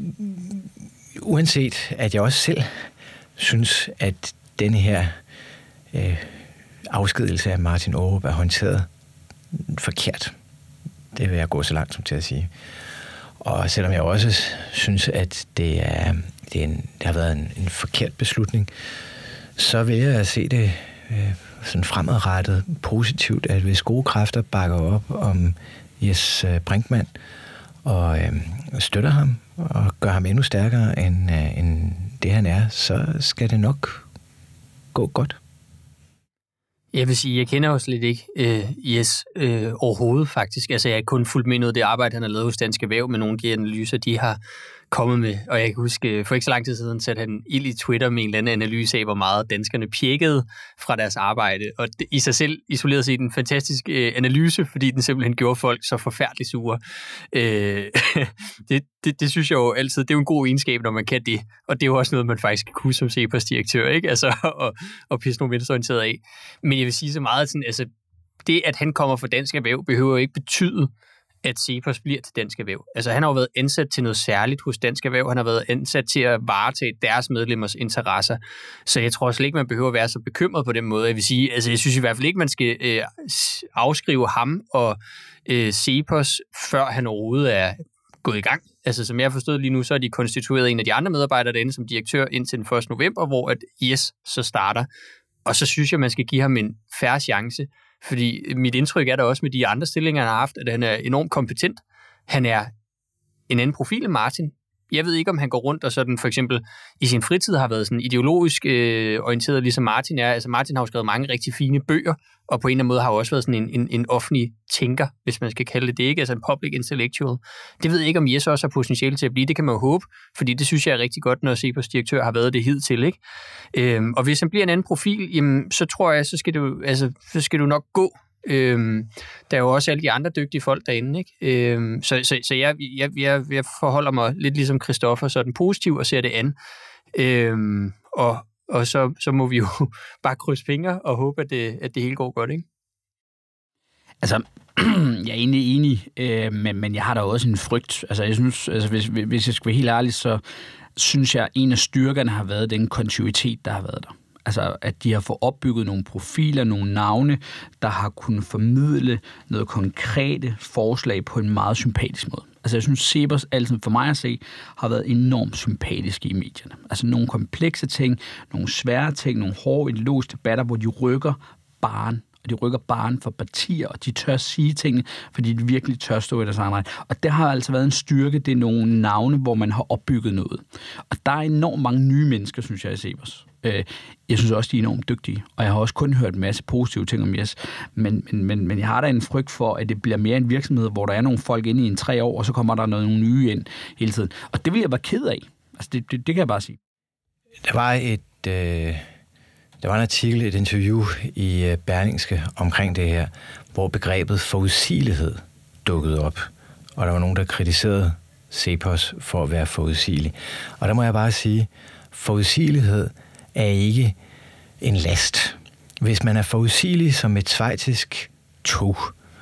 uanset at jeg også selv synes, at denne her uh, afskedelse af Martin Aarup er håndteret forkert. Det vil jeg gå så langt som til at sige. Og selvom jeg også synes, at det, er, det, er en, det har været en, en forkert beslutning, så vil jeg se det øh, sådan fremadrettet positivt, at hvis gode kræfter bakker op om Jes Brinkmann og øh, støtter ham og gør ham endnu stærkere end, øh, end det han er, så skal det nok gå godt. Jeg vil sige, jeg kender jo slet ikke øh, Jes øh, overhovedet faktisk. Altså jeg har kun fulgt med noget af det arbejde, han har lavet hos Dansk Erhverv med nogle af de analyser, de har kommet med. Og jeg kan huske, for ikke så lang tid siden satte han ild i Twitter med en eller anden analyse af, hvor meget danskerne pjekkede fra deres arbejde. Og det, i sig selv isoleret set en fantastisk øh, analyse, fordi den simpelthen gjorde folk så forfærdeligt sure. Øh, det, det, det synes jeg jo altid, det er jo en god egenskab, når man kan det. Og det er jo også noget, man faktisk kan kunne som Cepos direktør, ikke? Altså at, at pisse nogle venstreorienterede af. Men jeg vil sige så meget, sådan, altså det, at han kommer fra Dansk Erhverv, behøver jo ikke betyde, at Cepos bliver til Dansk Erhverv. Altså han har jo været ansat til noget særligt hos Dansk Erhverv. Han har været ansat til at varetage deres medlemmers interesser. Så jeg tror slet ikke, man behøver at være så bekymret på den måde. Jeg vil sige, altså jeg synes i hvert fald ikke, man skal øh, afskrive ham og øh, Cepos, før han overhovedet er gået i gang. Altså som jeg har forstået lige nu, så er de konstitueret en af de andre medarbejdere derinde som direktør indtil den første november, hvor at Jes så starter. Og så synes jeg, man skal give ham en fair chance. Fordi mit indtryk er der også med de andre stillinger, han har haft, at han er enormt kompetent. Han er en anden profil end Martin. Jeg ved ikke, om han går rundt og sådan for eksempel i sin fritid har været sådan ideologisk øh, orienteret, ligesom Martin er. Altså Martin har jo skrevet mange rigtig fine bøger, og på en eller anden måde har jo også været sådan en, en, en offentlig tænker, hvis man skal kalde det det, ikke? Altså en public intellectual. Det ved jeg ikke, om Jes også har potentiale til at blive. Det kan man jo håbe, fordi det synes jeg er rigtig godt, når Cepos direktør har været det hidtil, ikke? Øhm, og hvis han bliver en anden profil, jamen, så tror jeg, så skal du, altså, så skal du nok gå. Øhm, der er jo også alle de andre dygtige folk derinde, ikke? Øhm, så så, så jeg, jeg, jeg, jeg forholder mig lidt ligesom Christoffer, sådan positiv og ser det an. Øhm, og og så, så må vi jo bare krydse fingre og håbe, at det, at det hele går godt, ikke? Altså, jeg er egentlig enig, øh, men, men jeg har da også en frygt. Altså, jeg synes, altså, hvis, hvis jeg skal være helt ærlig, så synes jeg, at en af styrkerne har været den kontinuitet, der har været der. Altså, at de har fået opbygget nogle profiler, nogle navne, der har kunnet formidle noget konkrete forslag på en meget sympatisk måde. Altså, jeg synes, Cepos altid for mig at se, har været enormt sympatiske i medierne. Altså, nogle komplekse ting, nogle svære ting, nogle hårde ideologiske debatter, hvor de rykker barn, og de rykker barn for partier, og de tør sige tingene, fordi de virkelig tør stå i deres egen ret. Og det har altså været en styrke, det er nogle navne, hvor man har opbygget noget. Og der er enormt mange nye mennesker, synes jeg, i Cepos. Jeg synes også, de er enormt dygtige, og jeg har også kun hørt en masse positive ting om Jes, men, men, men, men jeg har da en frygt for, at det bliver mere en virksomhed, hvor der er nogle folk inde i en tre år, og så kommer der nogle nye ind hele tiden. Og det vil jeg være ked af. Altså, det, det, det kan jeg bare sige. Der var et... Øh Der var en artikel, et interview i Berlingske omkring det her, hvor begrebet forudsigelighed dukkede op. Og der var nogen, der kritiserede Cepos for at være forudsigelig. Og der må jeg bare sige, forudsigelighed er ikke en last. Hvis man er forudsigelig som et schweizisk tog,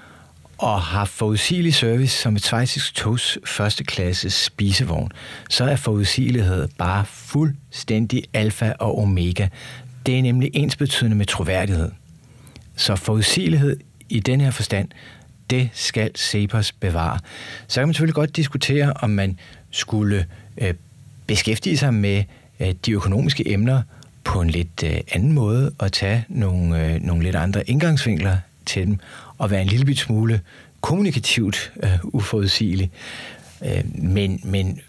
og har forudsigelig service som et schweizisk togs første klasse spisevogn, så er forudsigelighed bare fuldstændig alfa og omega. Det er nemlig ensbetydende med troværdighed. Så forudsigelighed i den her forstand, det skal Cepos bevare. Så kan man selvfølgelig godt diskutere, om man skulle øh, beskæftige sig med øh, de økonomiske emner på en lidt øh, anden måde, og tage nogle, øh, nogle lidt andre indgangsvinkler til dem, og være en lille bit smule kommunikativt øh, uforudsigelig. Øh, men, men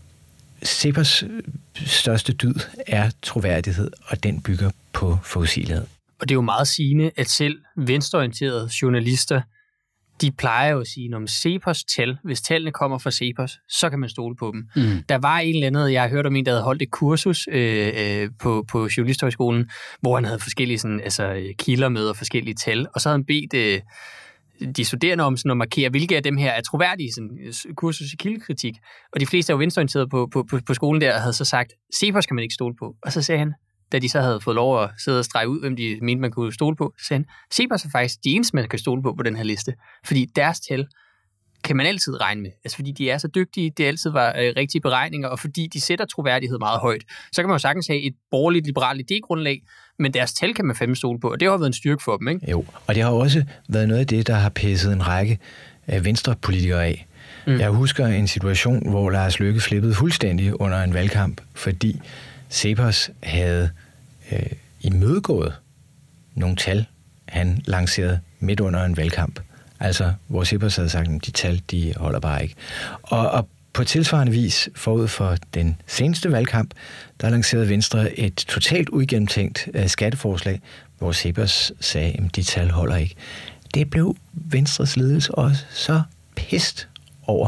Cepos største dyd er troværdighed, og den bygger på forudsigelighed. Og det er jo meget sigende, at selv venstreorienterede journalister, de plejer jo at sige, om Cepos tal, hvis tallene kommer fra Cepos, så kan man stole på dem. Mm. Der var en eller anden, jeg har hørt om en, der havde holdt et kursus øh, øh, på, på Journalisthøjskolen, hvor han havde forskellige sådan, altså, kilder med og forskellige tal, og så havde han bedt øh, de studerende om sådan at markere, hvilke af dem her er troværdige, sådan, kursus i kildekritik. Og de fleste er jo venstreorienterede på, på, på, på skolen der, havde så sagt, Cepos kan man ikke stole på. Og så sagde han, da de så havde fået lov at sidde og strege ud, hvem de mente, man kunne stole på, så sagde han, Cepos er faktisk de eneste, man kan stole på på den her liste. Fordi deres tal kan man altid regne med. Altså fordi de er så dygtige, det altid var øh, rigtige beregninger, og fordi de sætter troværdighed meget højt. Så kan man jo sagtens have et borgerligt, liberalt idégrundlag, men deres tal kan man fandme stole på, og det har været en styrke for dem, ikke? Jo, og det har også været noget af det, der har pisset en række venstrepolitikere af. Mm. Jeg husker en situation, hvor Lars Løkke flippede fuldstændig under en valgkamp, fordi CEPOS havde øh, imødegået nogle tal, han lancerede midt under en valgkamp. Altså, hvor CEPOS havde sagt, at de tal, de holder bare ikke. Og, og på tilsvarende vis, forud for den seneste valgkamp, der lancerede Venstre et totalt uigennemtænkt uh, skatteforslag, hvor CEPOS sagde, at de tal holder ikke. Det blev Venstres ledelse også så pist over.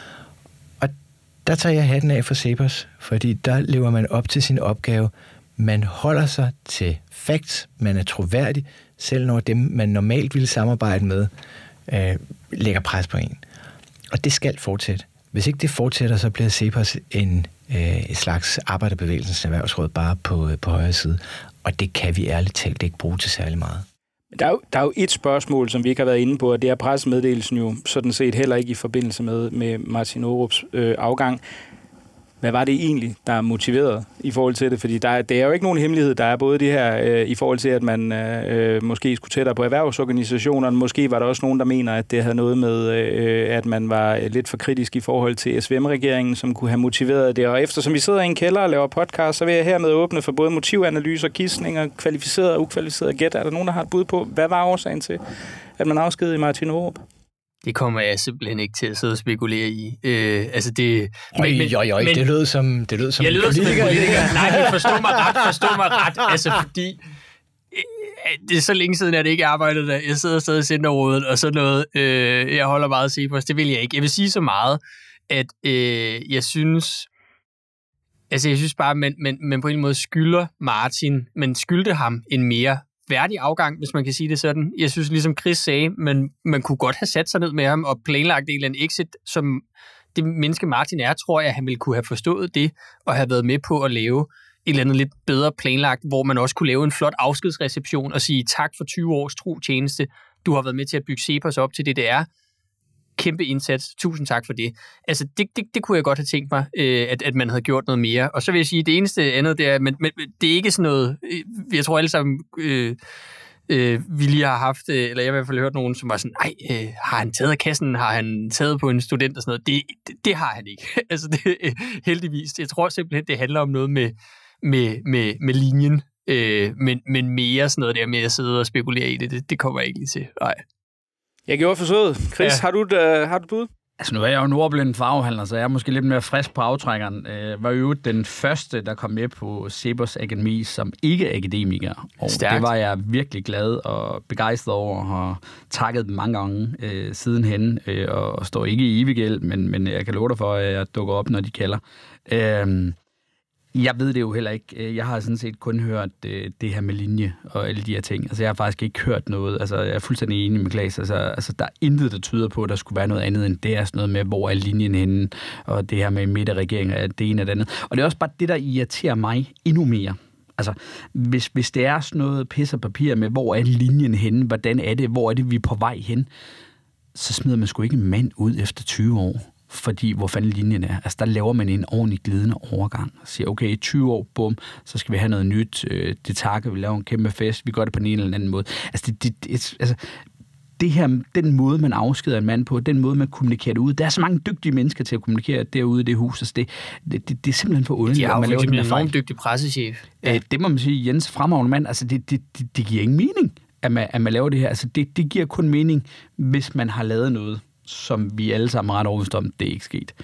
Og der tager jeg hatten af for CEPOS, fordi der lever man op til sin opgave. Man holder sig til facts, man er troværdig, selv når dem, man normalt ville samarbejde med, øh, lægger pres på en. Og det skal fortsætte. Hvis ikke det fortsætter, så bliver CEPOS en øh, et slags arbejderbevægelsens erhvervsråd bare på, på højre side. Og det kan vi ærligt talt ikke bruge til særlig meget. Der er, jo, der er jo et spørgsmål, som vi ikke har været inde på, og det er pressemeddelelsen jo sådan set heller ikke i forbindelse med, med Martin Aarups øh, afgang. Hvad var det egentlig, der er motiveret i forhold til det? Fordi der, det er jo ikke nogen hemmelighed. Der er både det her øh, i forhold til, at man øh, måske skulle tættere på erhvervsorganisationerne. Måske var der også nogen, der mener, at det havde noget med, øh, at man var lidt for kritisk i forhold til S V M-regeringen, som kunne have motiveret det. Og eftersom vi sidder i en kælder og laver podcast, så vil jeg hermed åbne for både motivanalyser, gidsninger, kvalificeret og ukvalificeret gæt. Er der nogen, der har et bud på, hvad var årsagen til, at man afskedede Martin Aarup? Det kommer jeg simpelthen ikke til at sidde og spekulere i. Øh, altså det... Øj, men, øj, øj, men, det lød som det lød som jeg lyder som en politiker. Nej, men forstå mig ret, forstå mig ret. Altså fordi øh, det er så længe siden, at jeg ikke arbejdede der. Jeg sidder stadig i Centerrådet og sådan noget. Øh, jeg holder meget at se på os. Det vil jeg ikke. Jeg vil sige så meget, at øh, jeg synes... Altså jeg synes bare, at man, man, man på en måde skylder Martin, man skyldte ham en mere værdig afgang, hvis man kan sige det sådan. Jeg synes, ligesom Chris sagde, man, man kunne godt have sat sig ned med ham og planlagt en eller anden exit, som det menneske Martin er, tror jeg, han ville kunne have forstået det, og have været med på at lave et eller andet lidt bedre planlagt, hvor man også kunne lave en flot afskedsreception og sige tak for tyve års tro tjeneste. Du har været med til at bygge CEPOS op til det, det er. Kæmpe indsats. Tusind tak for det. Altså, det, det, det kunne jeg godt have tænkt mig, øh, at, at man havde gjort noget mere. Og så vil jeg sige, det eneste andet, det er, men, men det er ikke sådan noget, øh, jeg tror alle sammen, øh, øh, vi lige har haft, øh, eller jeg har i hvert fald hørt nogen, som var sådan, nej, øh, har han taget af kassen? Har han taget på en student og sådan noget? Det, det, det har han ikke. altså, det, øh, heldigvis. Jeg tror simpelthen, det handler om noget med, med, med, med linjen, øh, men, men mere sådan noget der med at sidde og spekulere i det. Det, det kommer jeg ikke lige til. Nej. Jeg gjorde forsøget. Chris, ja. har du et, uh, har du et bud? Altså nu er jeg jo en ordblind farvehandler, så jeg er måske lidt mere frisk på aftrækkeren. Jeg var jo den første, der kom med på CEPOS Akademi som ikke-akademiker. Og Stærkt. Det var jeg virkelig glad og begejstret over, og har takket dem mange gange øh, sidenhen, øh, og står ikke i evig gæld, men, men jeg kan love dig for, at jeg dukker op, når de kalder. Øh, Jeg ved det jo heller ikke. Jeg har sådan set kun hørt det her med linje og alle de her ting. Altså, jeg har faktisk ikke hørt noget. Altså, jeg er fuldstændig enig med Klaas. Altså, altså, der er intet, der tyder på, at der skulle være noget andet end det er sådan noget med, hvor er linjen henne, og det her med midterregering er det ene og det andet. Og det er også bare det, der irriterer mig endnu mere. Altså, hvis, hvis det er sådan noget pis og papir med, hvor er linjen henne, hvordan er det, hvor er det, vi er på vej hen, så smider man sgu ikke en mand ud efter tyve år. Fordi hvor fanden linjen er. Altså, der laver man en ordentlig glidende overgang. Og siger, okay, i tyve år, bum, så skal vi have noget nyt. Det takker, vi laver en kæmpe fest. Vi gør det på en eller anden måde. Altså, det, det, det, altså, det her, den måde, man afskeder en mand på, den måde, man kommunikerer det ud. Der er så mange dygtige mennesker til at kommunikere derude i det hus. Altså, det, det, det, det er simpelthen for underligt. De har jo for en enormt dygtig pressechef. Ja. Det må man sige, Jens, fremragende mand. Altså, det, det, det, det giver ingen mening, at man, at man laver det her. Altså, det, det giver kun mening, hvis man har lavet noget, som vi alle sammen er ret overbevist om, det er ikke sket.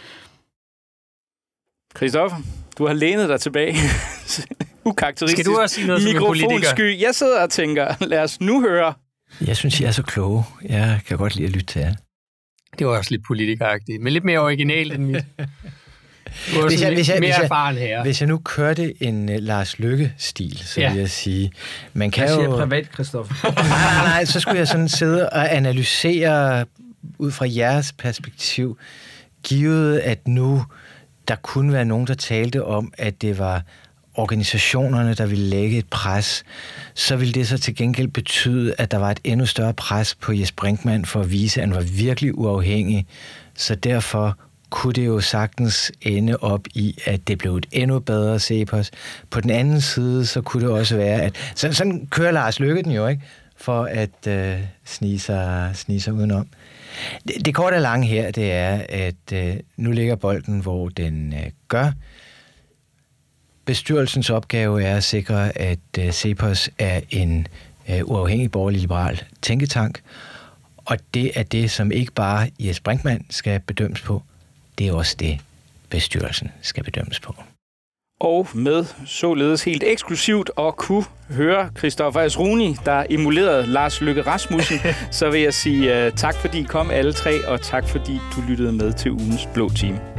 Christoffer, du har lænet dig tilbage. Ukarakteristisk. Skal du også sige noget som en politiker? Jeg sidder og tænker, lad os nu høre. Jeg synes, I er så kloge. Jeg kan godt lide at lytte til jer. Det var også lidt politikeragtigt, men lidt mere originalt end mit. Hvis jeg, hvis, jeg, mere hvis, jeg, hvis jeg nu kørte en uh, Lars Løkke-stil, så ja. vil jeg sige... Man kan jeg siger jo... privat, Christoffer. nej, nej, nej, så skulle jeg sådan sidde og analysere ud fra jeres perspektiv, givet at nu der kunne være nogen, der talte om, at det var organisationerne, der ville lægge et pres, så ville det så til gengæld betyde, at der var et endnu større pres på Jes Brinkmann for at vise, at han var virkelig uafhængig. Så derfor kunne det jo sagtens ende op i, at det blev et endnu bedre Cepos. På den anden side, så kunne det også være, at sådan, sådan kører Lars Løkke den jo, ikke? For at øh, snige, sig, snige sig udenom. Det, det korte og lange her, det er, at øh, nu ligger bolden, hvor den øh, gør. Bestyrelsens opgave er at sikre, at øh, Cepos er en øh, uafhængig borgerlig-liberal tænketank, og det er det, som ikke bare Jes Brinkmann skal bedømmes på, det er også det, bestyrelsen skal bedømmes på. Og med således helt eksklusivt at kunne høre Christoffer Asruni, der emulerede Lars Løkke Rasmussen, så vil jeg sige uh, tak, fordi I kom alle tre, og tak, fordi du lyttede med til ugens Blå Time.